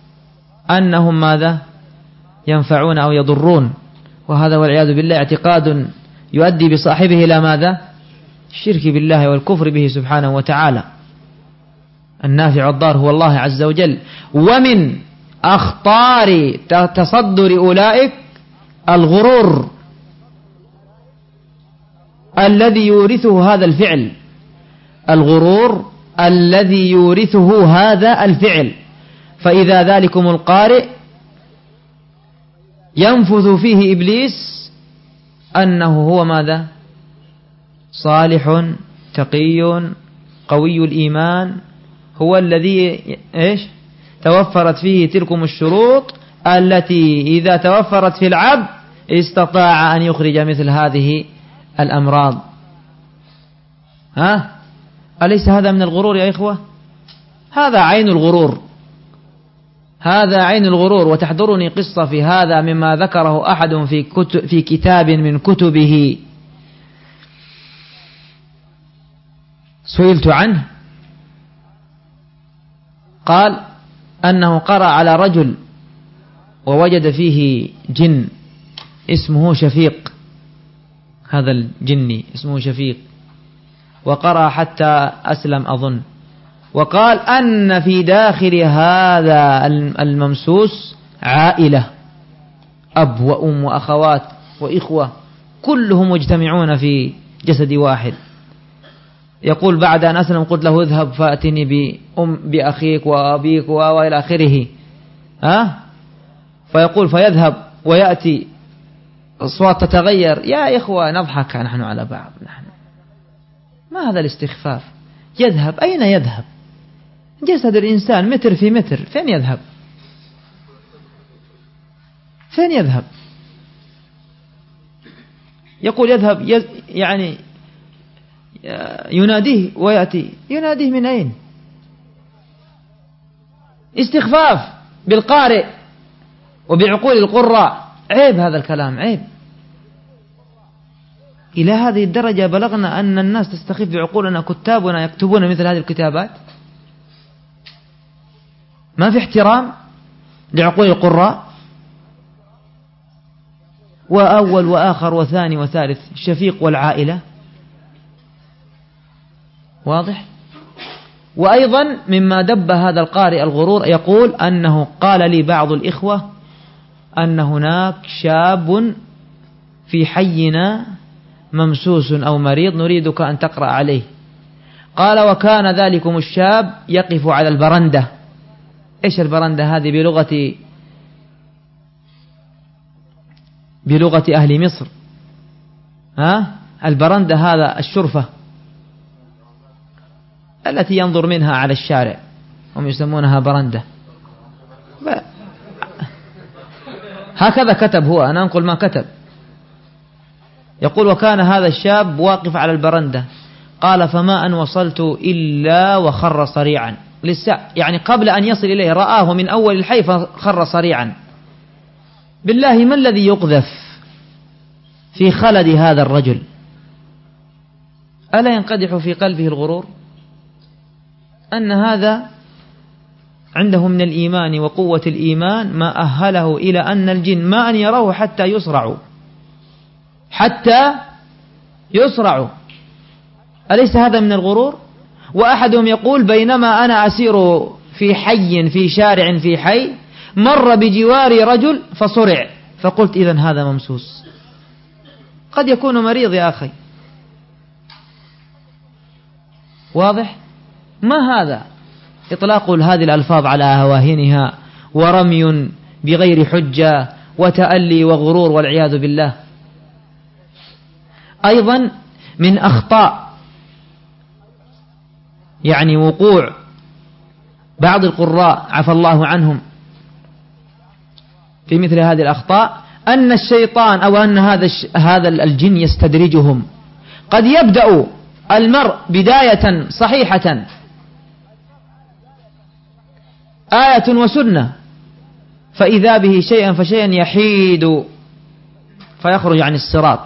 Speaker 1: أنهم ماذا ينفعون أو يضرون، وهذا والعياذ بالله اعتقاد يؤدي بصاحبه إلى ماذا؟ الشرك بالله والكفر به سبحانه وتعالى. النافع والضار هو الله عز وجل. ومن أخطار تصدر أولئك الغرور الذي يورثه هذا الفعل، الغرور الذي يورثه هذا الفعل. فإذا ذلكم القارئ ينفث فيه إبليس أنه هو ماذا؟ صالح تقي قوي الإيمان، هو الذي توفرت فيه تلكم الشروط التي إذا توفرت في العبد استطاع أن يخرج مثل هذه الأمراض. أليس هذا من الغرور يا إخوة؟ هذا عين الغرور، هذا عين الغرور. وتحضرني قصة في هذا مما ذكره أحد في كتاب من كتبه، سئلت عنه، قال أنه قرأ على رجل ووجد فيه جن اسمه شفيق، هذا الجني اسمه شفيق، وقرأ حتى أسلم أظن، وقال أن في داخل هذا الممسوس عائلة، أب وأم وأخوات وإخوة كلهم مجتمعون في جسد واحد. يقول بعد أن أسلم قلت له اذهب فأتني بأخيك وأبيك وإلى آخره. فيقول فيذهب ويأتي، أصوات تتغير، يا إخوة نضحك نحن على بعض، نحن ما هذا الاستخفاف؟ يذهب أين يذهب؟ جسد الإنسان متر في متر، فين يذهب؟ فين يذهب؟ يقول يذهب يعني يناديه ويأتي، يناديه من أين؟ استخفاف بالقارئ وبعقول القراء، عيب هذا الكلام، عيب. إلى هذه الدرجة بلغنا أن الناس تستخف بعقولنا، كتابنا يكتبون مثل هذه الكتابات. ما في احترام لعقول القراء، وأول وآخر وثاني وثالث، شفيق والعائلة، واضح. وأيضا مما دب هذا القارئ الغرور، يقول أنه قال لي بعض الإخوة أن هناك شاب في حينا ممسوس أو مريض نريدك أن تقرأ عليه. قال وكان ذلكم الشاب يقف على البرندة. إيش البرندة هذه بلغة أهل مصر؟ البرندة هذا الشرفة التي ينظر منها على الشارع، هم يسمونها برندة. هكذا كتب هو، أنا أنقل ما كتب. يقول وكان هذا الشاب واقف على البرندة، قال فما أن وصلت إلا وخر صريعا، لسه يعني قبل أن يصل إليه رآه من أول الحي فخر صريعا. بالله ما الذي يقذف في خلد هذا الرجل؟ ألا ينقدح في قلبه الغرور أن هذا عنده من الإيمان وقوة الإيمان ما أهله إلى أن الجن ما أن يروه حتى يسرعوا. أليس هذا من الغرور؟ وأحدهم يقول بينما أنا أسير في حي في شارع في حي مر بجواري رجل فصرع، فقلت إذن هذا ممسوس، قد يكون مريض يا أخي. واضح؟ ما هذا إطلاق هذه الألفاظ على هواهنها ورمي بغير حجة وتألي وغرور والعياذ بالله. أيضا من أخطاء يعني وقوع بعض القراء عفى الله عنهم في مثل هذه الأخطاء أن الشيطان أو أن هذا الجن يستدرجهم. قد يبدأ المرء بداية صحيحة آية وسنة، فإذا به شيئا فشيئا يحيد فيخرج عن الصراط.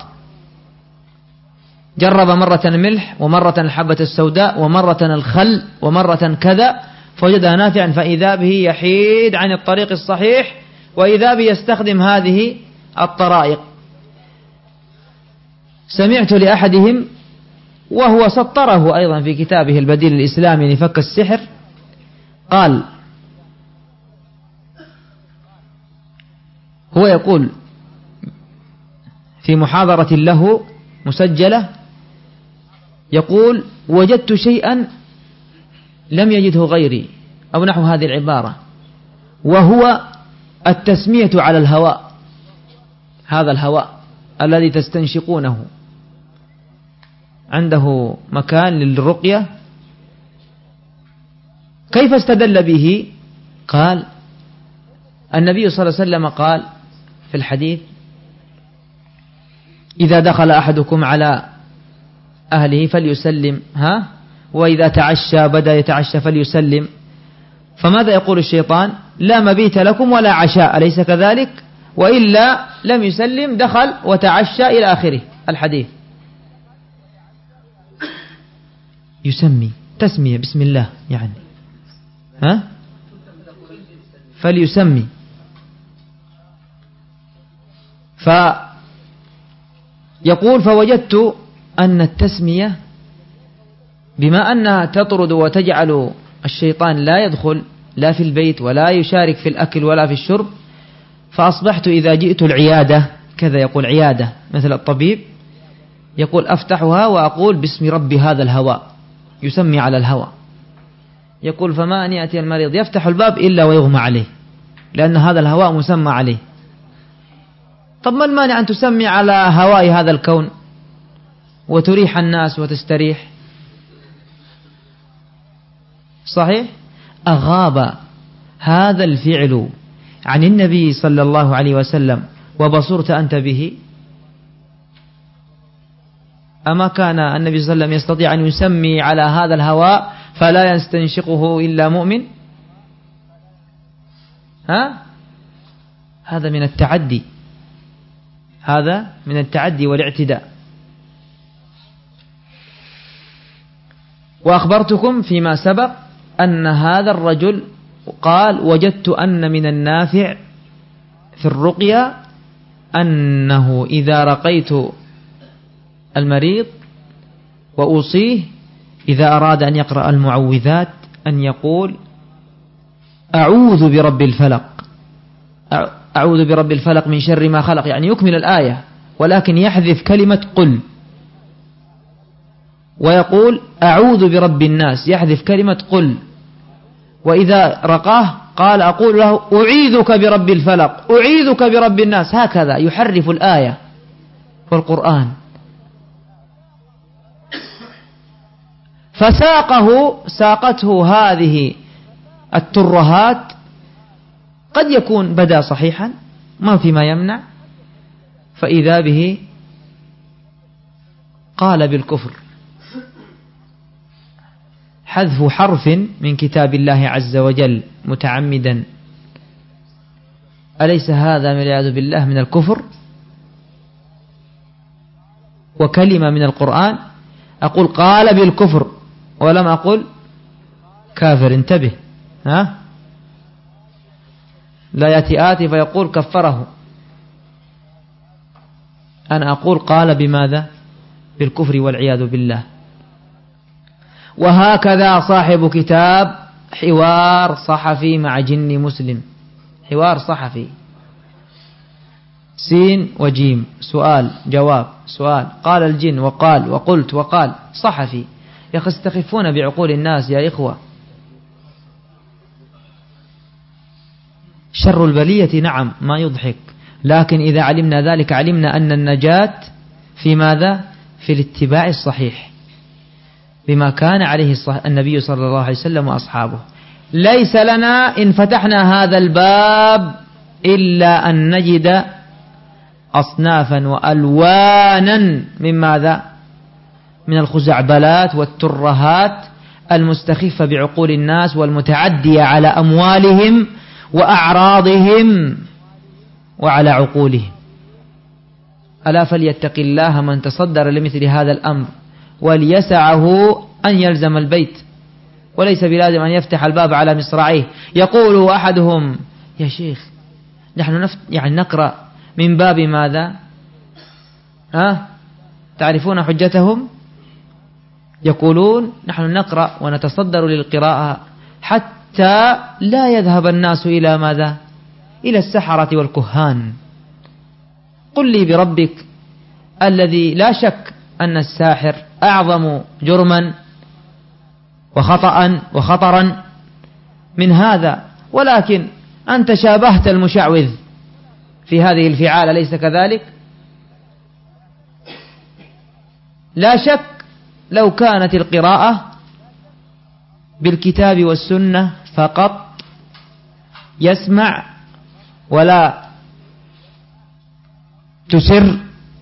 Speaker 1: جرب مرة الملح ومرة الحبة السوداء ومرة الخل ومرة كذا، فوجدها نافعا، فإذا به يحيد عن الطريق الصحيح، وإذا به يستخدم هذه الطرائق. سمعت لأحدهم وهو سطره أيضا في كتابه البديل الإسلامي لفك السحر، قال: هو يقول في محاضرة له مسجلة، يقول: وجدت شيئا لم يجده غيري، أو نحو هذه العبارة، وهو التسمية على الهواء، هذا الهواء الذي تستنشقونه. عنده مكان للرقية. كيف استدل به؟ قال: النبي صلى الله عليه وسلم قال في الحديث: إذا دخل أحدكم على أهله فليسلم، وإذا تعشى بدأ يتعشى فليسلم. فماذا يقول الشيطان؟ لا مبيت لكم ولا عشاء، أليس كذلك؟ وإلا لم يسلم، دخل وتعشى إلى آخره الحديث. يسمي تسمية بسم الله يعني، فليسمي. فيقول: فوجدت أن التسمية بما أنها تطرد وتجعل الشيطان لا يدخل لا في البيت ولا يشارك في الأكل ولا في الشرب، فأصبحت إذا جئت العيادة، كذا يقول عيادة مثل الطبيب، يقول: أفتحها وأقول باسم رب هذا الهواء، يسمي على الهواء. يقول: فما أن يأتي المريض يفتح الباب إلا ويغمى عليه، لأن هذا الهواء مسمى عليه. طب ما المانع أن تسمي على هواء هذا الكون وتريح الناس وتستريح؟ صحيح؟ أغاب هذا الفعل عن النبي صلى الله عليه وسلم وبصرت أنت به؟ أما كان النبي صلى الله عليه وسلم يستطيع أن يسمي على هذا الهواء فلا يستنشقه إلا مؤمن؟ هذا من التعدي، هذا من التعدي والاعتداء. وأخبرتكم فيما سبق أن هذا الرجل قال: وجدت أن من النافع في الرقية أنه إذا رقيت المريض وأوصيه إذا أراد أن يقرأ المعوذات أن يقول: أعوذ برب الفلق، أعوذ برب الفلق من شر ما خلق، يعني يكمل الآية ولكن يحذف كلمة قل، ويقول: أعوذ برب الناس، يحذف كلمة قل. وإذا رقاه قال: أقول له: أعيذك برب الفلق، أعيذك برب الناس، هكذا يحرف الآية والقرآن. ساقته هذه الترهات، قد يكون بدا صحيحا ما فيما يمنع، فإذا به قال بالكفر، حذف حرف من كتاب الله عز وجل متعمدا، أليس هذا والعياذ بالله من الكفر؟ وكلمة من القرآن، أقول قال بالكفر ولم أقل كافر، انتبه، لا يأتي آتي فيقول كفره، أنا أقول قال بماذا؟ بالكفر والعياذ بالله. وهكذا صاحب كتاب حوار صحفي مع جن مسلم، حوار صحفي، سين وجيم، سؤال جواب، سؤال، قال الجن وقال وقلت وقال، صحفي. يا أخي استخفون بعقول الناس يا إخوة. شر البلية نعم ما يضحك، لكن إذا علمنا ذلك علمنا أن النجاة في ماذا؟ في الاتباع الصحيح بما كان عليه النبي صلى الله عليه وسلم وأصحابه. ليس لنا إن فتحنا هذا الباب إلا أن نجد أصنافا وألوانا من ماذا؟ من الخزعبلات والترهات المستخفة بعقول الناس والمتعدية على أموالهم وأعراضهم وعلى عقولهم. ألا فليتق الله من تصدر لمثل هذا الأمر وليسعه أن يلزم البيت وليس بلازم أن يفتح الباب على مصراعيه. يقول أحدهم: يا شيخ، نحن يعني نقرأ من باب ماذا؟ تعرفون حجتهم؟ يقولون: نحن نقرأ ونتصدر للقراءة حتى لا يذهب الناس إلى ماذا؟ إلى السحرة والكهان. قل لي بربك الذي لا شك أن الساحر أعظم جرما وخطرا من هذا، ولكن أنت شابهت المشعوذ في هذه الفعالة، ليس كذلك؟ لا شك لو كانت القراءة بالكتاب والسنة فقط، يسمع ولا تسر،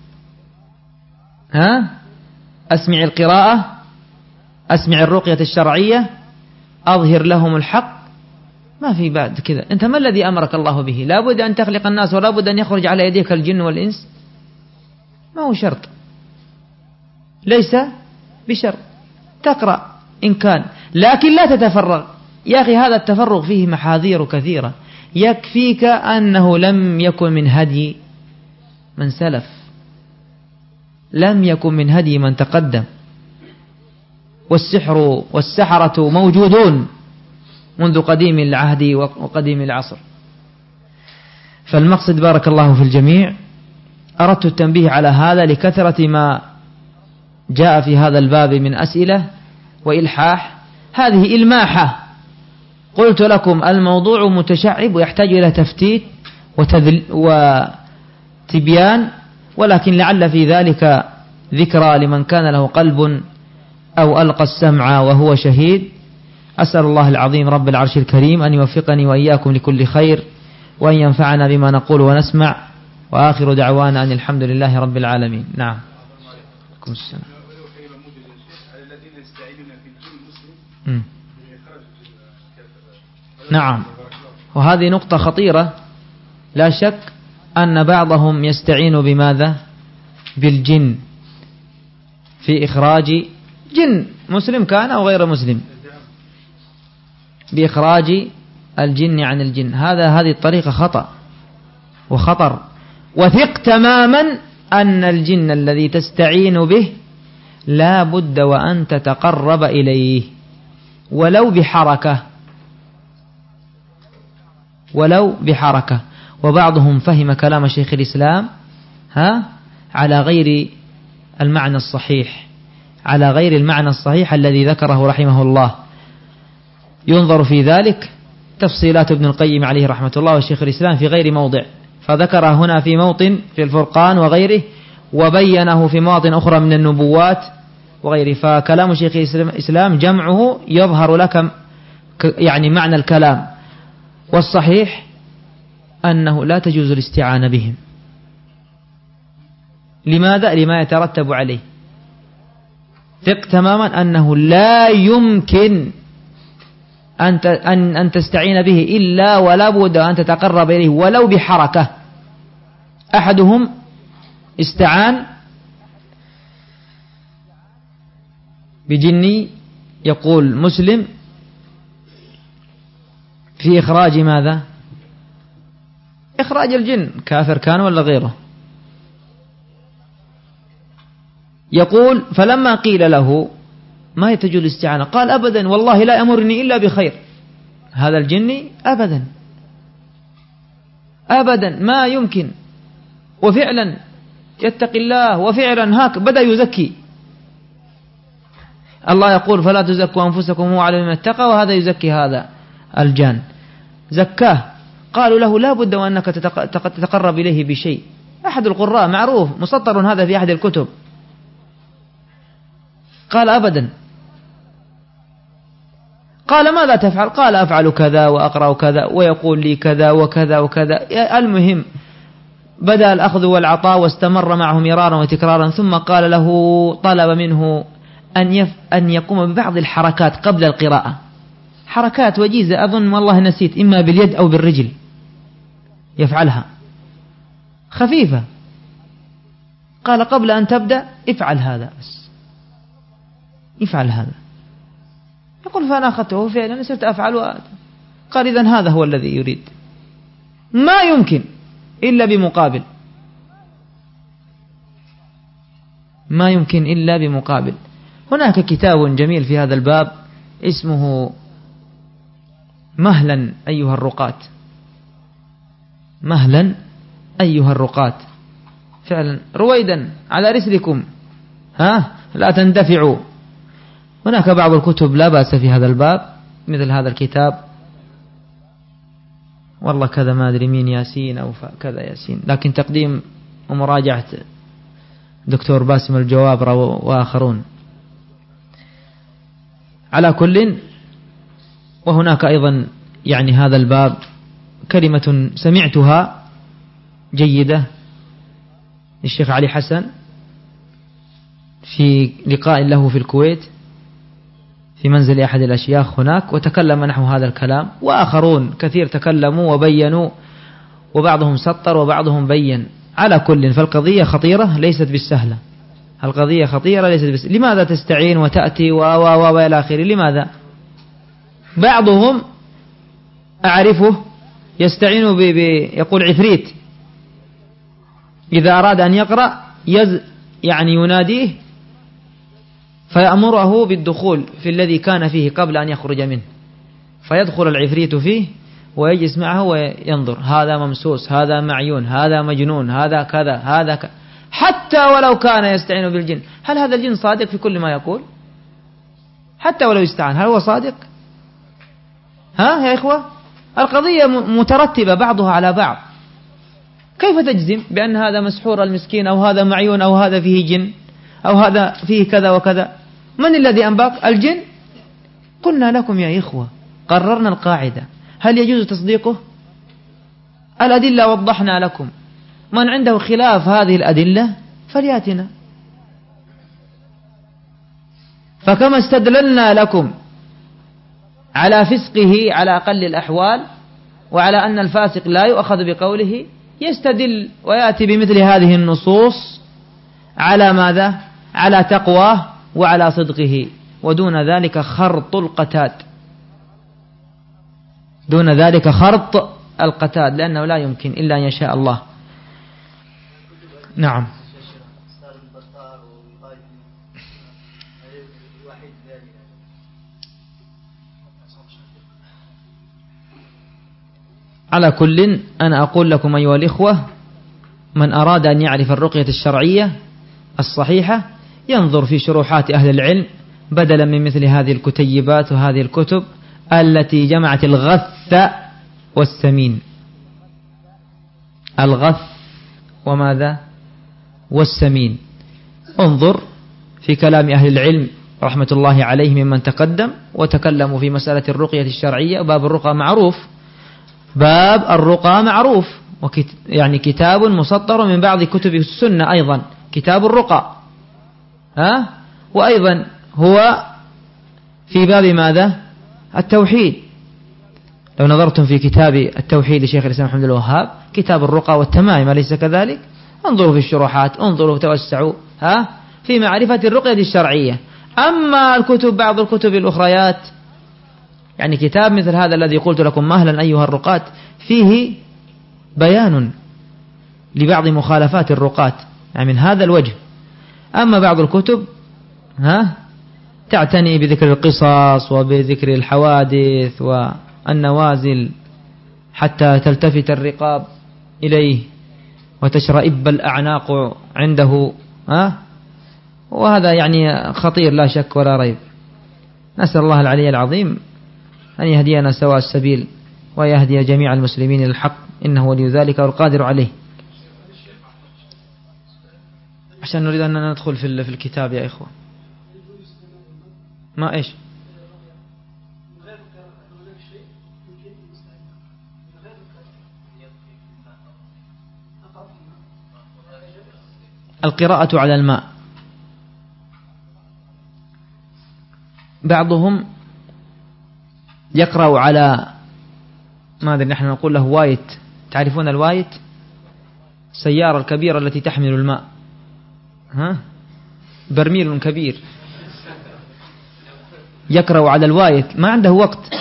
Speaker 1: أسمع القراءة، أسمع الرقية الشرعية، أظهر لهم الحق، ما في بعد كذا. أنت ما الذي أمرك الله به؟ لا بد أن تخلق الناس ولا بد أن يخرج على يديك الجن والإنس، ما هو شرط، ليس بشرط. تقرأ إن كان، لكن لا تتفرغ. يا أخي هذا التفرغ فيه محاذير كثيرة. يكفيك أنه لم يكن من هدي من سلف، لم يكن من هدي من تقدم. والسحر والسحرة موجودون منذ قديم العهد وقديم العصر. فالمقصد بارك الله في الجميع، أردت التنبيه على هذا لكثرة ما جاء في هذا الباب من أسئلة وإلحاح. هذه إلماحة، قلت لكم الموضوع متشعب ويحتاج إلى تفتيت وتبيان، ولكن لعل في ذلك ذكرى لمن كان له قلب أو ألقى السمع وهو شهيد. أسأل الله العظيم رب العرش الكريم أن يوفقني وإياكم لكل خير، وأن ينفعنا بما نقول ونسمع، وآخر دعوانا أن الحمد لله رب العالمين. نعم. نعم، وهذه نقطة خطيرة. لا شك أن بعضهم يستعين بماذا؟ بالجن في إخراج جن، مسلم كان أو غير مسلم، بإخراج الجن عن الجن. هذه الطريقة خطأ وخطر. وثق تماما أن الجن الذي تستعين به لا بد وأن تتقرب إليه ولو بحركة. وبعضهم فهم كلام شيخ الإسلام على غير المعنى الصحيح، على غير المعنى الصحيح الذي ذكره رحمه الله. ينظر في ذلك تفصيلات ابن القيم عليه رحمة الله وشيخ الإسلام في غير موضع، فذكر هنا في موطن في الفرقان وغيره، وبينه في مواطن أخرى من النبوات وغيره. فكلام شيخ الإسلام جمعه يظهر لك يعني معنى الكلام، والصحيح أنه لا تجوز الاستعانة بهم. لماذا؟ لما يترتب عليه. ثق تماما أنه لا يمكن أن تستعين به إلا ولا بد أن تتقرب إليه ولو بحركة. أحدهم استعان بجني يقول مسلم في إخراج ماذا؟ إخراج الجن، كافر كان ولا غيره. يقول فلما قيل له ما يتجوز الاستعانة قال أبدا والله لا يأمرني إلا بخير. هذا الجني أبدا ما يمكن. وفعلا يتقي الله، وفعلا بدأ يزكي. الله يقول فلا تزكوا أنفسكم هو أعلم بمن اتقى، وهذا يزكي هذا الجان، زكاه. قالوا له لا بد وأنك تتقرب إليه بشيء. أحد القراء معروف مسطر هذا في أحد الكتب، قال أبدا. قال ماذا تفعل؟ قال أفعل كذا وأقرأ كذا ويقول لي كذا وكذا وكذا. المهم بدأ الأخذ والعطاء واستمر معه مرارا وتكرارا، ثم قال له طلب منه أن يقوم ببعض الحركات قبل القراءة، حركات وجيزة أظن والله نسيت، إما باليد أو بالرجل يفعلها خفيفة. قال قبل أن تبدأ افعل هذا، بس افعل هذا. يقول فأنا أخذته فعلا صرت أفعل قال إذن هذا هو الذي يريد. ما يمكن إلا بمقابل، ما يمكن إلا بمقابل. هناك كتاب جميل في هذا الباب اسمه مهلا أيها الرقاة، مهلا أيها الرقاة، فعلا رويدا على رسلكم لا تندفعوا. هناك بعض الكتب لا بأس في هذا الباب مثل هذا الكتاب، والله كذا ما أدري مين ياسين أو كذا ياسين، لكن تقديم ومراجعة دكتور باسم الجوابرة وآخرون. على كل، وهناك أيضا يعني هذا الباب كلمة سمعتها جيدة للشيخ علي حسن في لقاء له في الكويت في منزل أحد الأشياخ هناك، وتكلم نحو هذا الكلام، وآخرون كثير تكلموا وبينوا، وبعضهم سطر وبعضهم بين. على كل، فالقضية خطيرة ليست بالسهلة، القضية خطيرة ليست بالسهلة. لماذا تستعين وتأتي وإلى آخره؟ لماذا؟ بعضهم أعرفه يستعين يقول عفريت إذا أراد أن يقرأ يعني يناديه فيأمره بالدخول في الذي كان فيه قبل أن يخرج منه، فيدخل العفريت فيه ويجلس معه وينظر، هذا ممسوس، هذا معيون، هذا مجنون، هذا كذا، هذا كذا، حتى ولو كان يستعين بالجن. هل هذا الجن صادق في كل ما يقول؟ حتى ولو استعان، هل هو صادق؟ يا إخوة، القضية مترتبة بعضها على بعض. كيف تجزم بأن هذا مسحور المسكين، أو هذا معيون، أو هذا فيه جن، أو هذا فيه كذا وكذا؟ من الذي أنباك؟ الجن. قلنا لكم يا إخوة، قررنا القاعدة، هل يجوز تصديقه؟ الأدلة وضحنا لكم، من عنده خلاف هذه الأدلة فلياتنا. فكما استدللنا لكم على فسقه على أقل الأحوال، وعلى أن الفاسق لا يؤخذ بقوله، يستدل ويأتي بمثل هذه النصوص على ماذا؟ على تقواه وعلى صدقه، ودون ذلك خرط القتاد، دون ذلك خرط القتاد، لأنه لا يمكن إلا أن يشاء الله. نعم. على كل، أنا أقول لكم أيها الإخوة، من أراد أن يعرف الرقية الشرعية الصحيحة ينظر في شروحات أهل العلم بدلا من مثل هذه الكتيبات وهذه الكتب التي جمعت الغث والسمين. الغث وماذا؟ والسمين. انظر في كلام أهل العلم رحمة الله عليهم ممن تقدم وتكلموا في مسألة الرقية الشرعية. باب الرقى معروف، باب الرقى معروف، يعني كتاب مسطر من بعض كتب السنة أيضا، كتاب الرقى. وأيضا هو في باب ماذا؟ التوحيد. لو نظرتم في كتاب التوحيد لشيخ الإسلام محمد الوهاب، كتاب الرقى والتمائم، أليس كذلك؟ انظروا في الشروحات، انظروا توسعوا في معرفة الرقية الشرعية. أما الكتب، بعض الكتب الأخريات، يعني كتاب مثل هذا الذي قلت لكم مهلا أيها الرقاة، فيه بيان لبعض مخالفات الرقاة، يعني من هذا الوجه. أما بعض الكتب تعتني بذكر القصص وبذكر الحوادث والنوازل حتى تلتفت الرقاب إليه وتشرئب الأعناق عنده، وهذا يعني خطير لا شك ولا ريب. نسأل الله العلي العظيم أن يهدينا سواء السبيل ويهدي جميع المسلمين للحق، إنه ولي ذلك والقادر عليه. عشان نريد أن ندخل في الكتاب يا إخوة. ما إيش؟ القراءة على الماء. بعضهم يقرأ على ماذا نحن نقول له وايت. تعرفون الوايت؟ السيارة الكبيرة التي تحمل الماء، برميل كبير. يقرأ على الوايت ما عنده وقت،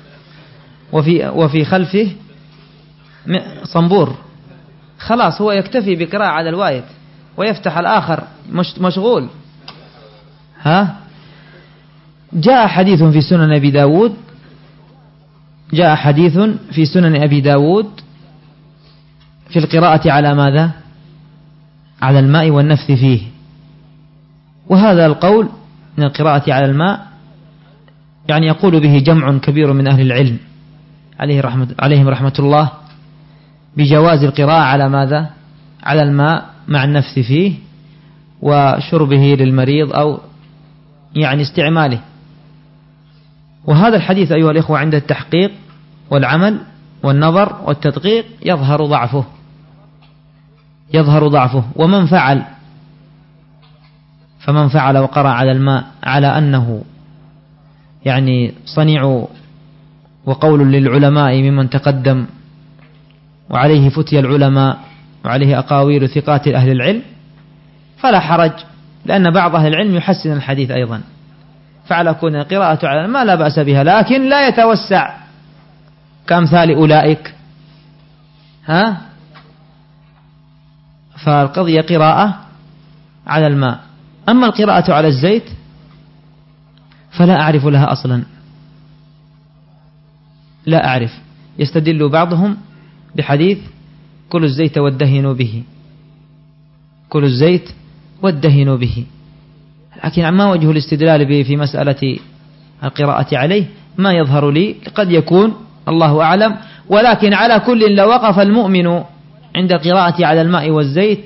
Speaker 1: وفي خلفه صنبور، خلاص هو يكتفي بقراءة على الوايت ويفتح الآخر مشغول. جاء حديث في سنن أبي داود، جاء حديث في سنن أبي داود في القراءة على ماذا؟ على الماء والنفث فيه. وهذا القول من القراءة على الماء يعني يقول به جمع كبير من أهل العلم عليهم رحمة الله بجواز القراءة على ماذا؟ على الماء مع النفث فيه وشربه للمريض أو يعني استعماله. وهذا الحديث أيها الإخوة عند التحقيق والعمل والنظر والتدقيق يظهر ضعفه. فمن فعل وقرأ على الماء على أنه يعني صنيع وقول للعلماء ممن تقدم، وعليه فتي العلماء وعليه أقاويل ثقات أهل العلم، فلا حرج، لأن بعض أهل العلم يحسن الحديث أيضا، فعلى كون القراءة على الماء لا بأس بها، لكن لا يتوسع كأمثال أولئك. فالقضية قراءة على الماء. أما القراءة على الزيت فلا أعرف لها أصلا، لا أعرف. يستدل بعضهم بحديث كل الزيت وادهنوا به، لكن ما وجه الاستدلال به في مسألة القراءة عليه ما يظهر لي، قد يكون الله أعلم. ولكن على كل لو وقف المؤمن عند القراءة على الماء والزيت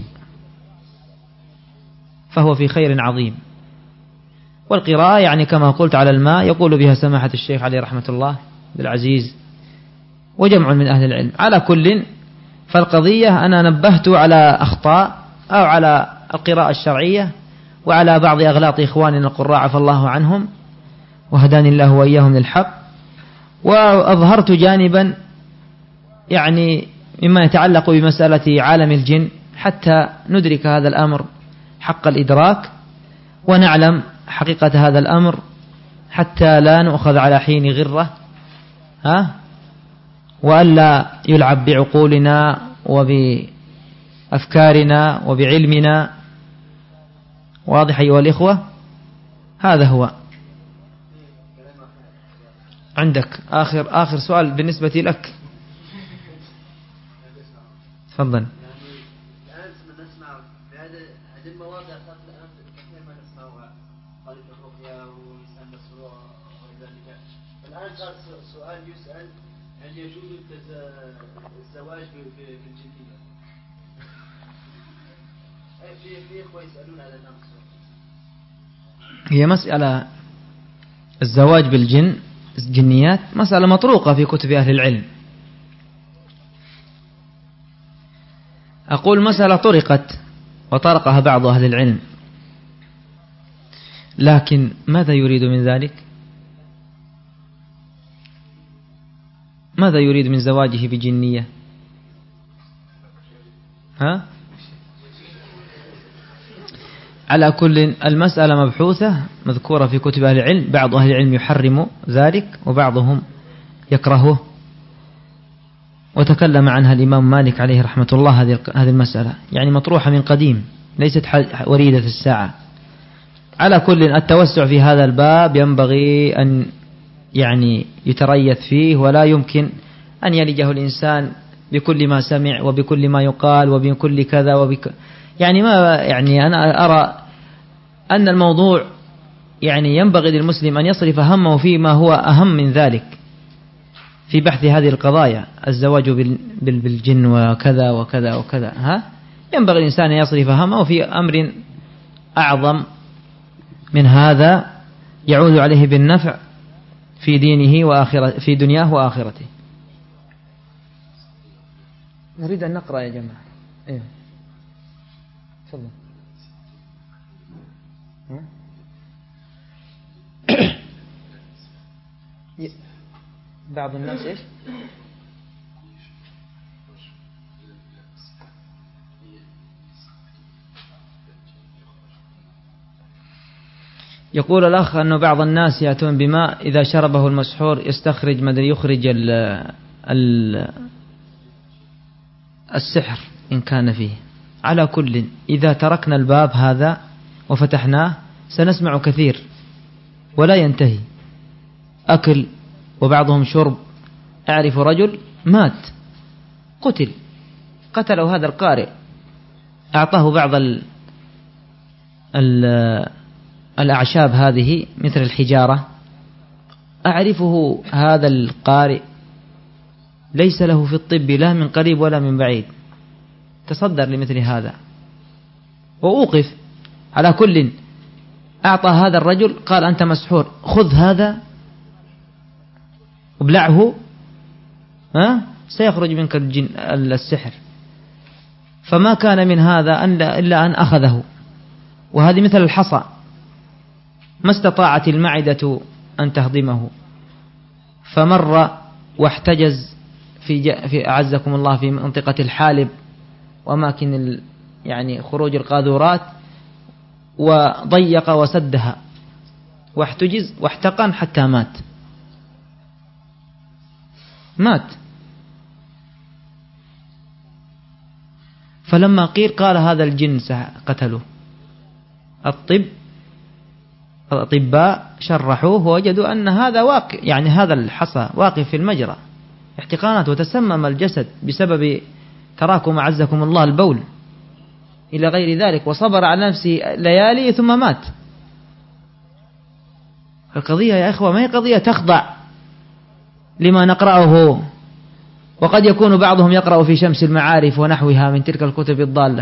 Speaker 1: فهو في خير عظيم. والقراءة يعني كما قلت على الماء يقول بها سماحة الشيخ عليه رحمة الله بالعزيز وجمع من أهل العلم. على كل فالقضية أنا نبهت على أخطاء أو على القراءة الشرعية وعلى بعض أغلاط إخواننا القراء عفى الله عنهم وهداني الله وإياهم للحق، وأظهرت جانبا يعني مما يتعلق بمسألة عالم الجن حتى ندرك هذا الأمر حق الإدراك ونعلم حقيقة هذا الأمر حتى لا نؤخذ على حين غرة وألا يلعب بعقولنا وبأفكارنا وبعلمنا. واضح أيها الإخوة؟ هذا هو. عندك آخر سؤال بالنسبة لك، تفضل.
Speaker 2: سؤال يسأل هل يجوز الزواج بالجنية؟ في إخوة يسألون هذا الأمر.
Speaker 1: هي مسألة الزواج بالجنيات مسألة مطروقة في كتب أهل العلم. أقول مسألة طرقت وطرقها بعض أهل العلم، لكن ماذا يريد من ذلك؟ ماذا يريد من زواجه بجنية؟ على كل المسألة مبحوثة مذكورة في كتب أهل العلم، بعض أهل العلم يحرم ذلك وبعضهم يكرهه، وتكلم عنها الإمام مالك عليه رحمة الله. هذه المسألة يعني مطروحة من قديم، ليست وريدة الساعة. على كل التوسع في هذا الباب ينبغي أن يعني يتريث فيه، ولا يمكن أن يلجه الإنسان بكل ما سمع وبكل ما يقال وبكل كذا يعني ما يعني أنا أرى أن الموضوع يعني ينبغي للمسلم أن يصرف همه فيما هو أهم من ذلك في بحث هذه القضايا، الزواج بالجن وكذا وكذا وكذا. ينبغي الإنسان أن يصرف همه في أمر أعظم من هذا يعود عليه بالنفع في دينه وآخرته، في دنياه وآخرته. نريد أن نقرأ يا جماعة. إيه تفضل. بعض الناس إيش؟ يقول الأخ أنه بعض الناس يأتون بماء إذا شربه المسحور يستخرج يخرج السحر إن كان فيه. على كل إذا تركنا الباب هذا وفتحناه سنسمع كثير ولا ينتهي، أكل وبعضهم شرب. أعرف رجل مات قتلوا هذا القارئ، أعطاه بعض الأعشاب هذه مثل الحجارة. أعرفه هذا القارئ ليس له في الطب لا من قريب ولا من بعيد، تصدر لمثل هذا وأوقف. على كل أعطى هذا الرجل، قال أنت مسحور، خذ هذا وابلعه سيخرج منك السحر. فما كان من هذا إلا أن أخذه، وهذه مثل الحصى ما استطاعت المعدة أن تهضمه، فمر واحتجز في أعزكم الله في منطقة الحالب وأماكن يعني خروج القاذورات، وضيق وسدها واحتجز واحتقن حتى مات. فلما قيل قال هذا الجن قتلوه. الأطباء شرحوه ووجدوا أن هذا واقع، يعني هذا الحصى واقف في المجرى احتقانات، وتسمم الجسد بسبب تراكم أعزكم الله البول إلى غير ذلك، وصبر على نفسه ليالي ثم مات. القضية يا إخوة ما هي قضية تخضع لما نقرأه، وقد يكون بعضهم يقرأ في شمس المعارف ونحوها من تلك الكتب الضالة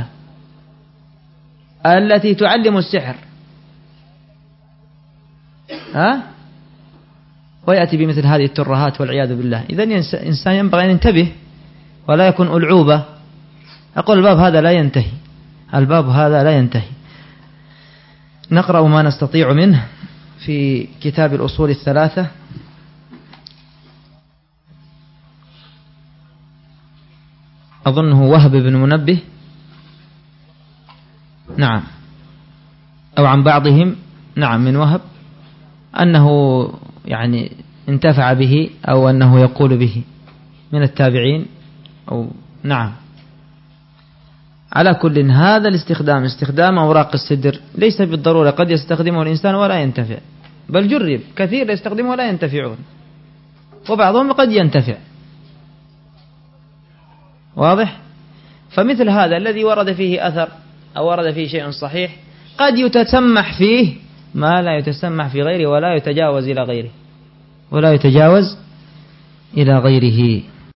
Speaker 1: التي تعلم السحر ويأتي بمثل هذه الترهات والعياذ بالله. إذن الإنسان ينبغي أن ينتبه ولا يكون ألعوبة. أقول الباب هذا لا ينتهي. نقرأ ما نستطيع منه في كتاب الأصول الثلاثة. أظنه وهب بن منبه، نعم، أو عن بعضهم، نعم، من وهب، أنه يعني انتفع به أو أنه يقول به من التابعين، أو نعم. على كل هذا استخدام أوراق السدر ليس بالضرورة، قد يستخدمه الإنسان ولا ينتفع، بل جرب كثير يستخدمه ولا ينتفعون، وبعضهم قد ينتفع. واضح؟ فمثل هذا الذي ورد فيه أثر أو ورد فيه شيء صحيح قد يتسمح فيه ما لا يتسمح في غيره، ولا يتجاوز إلى غيره.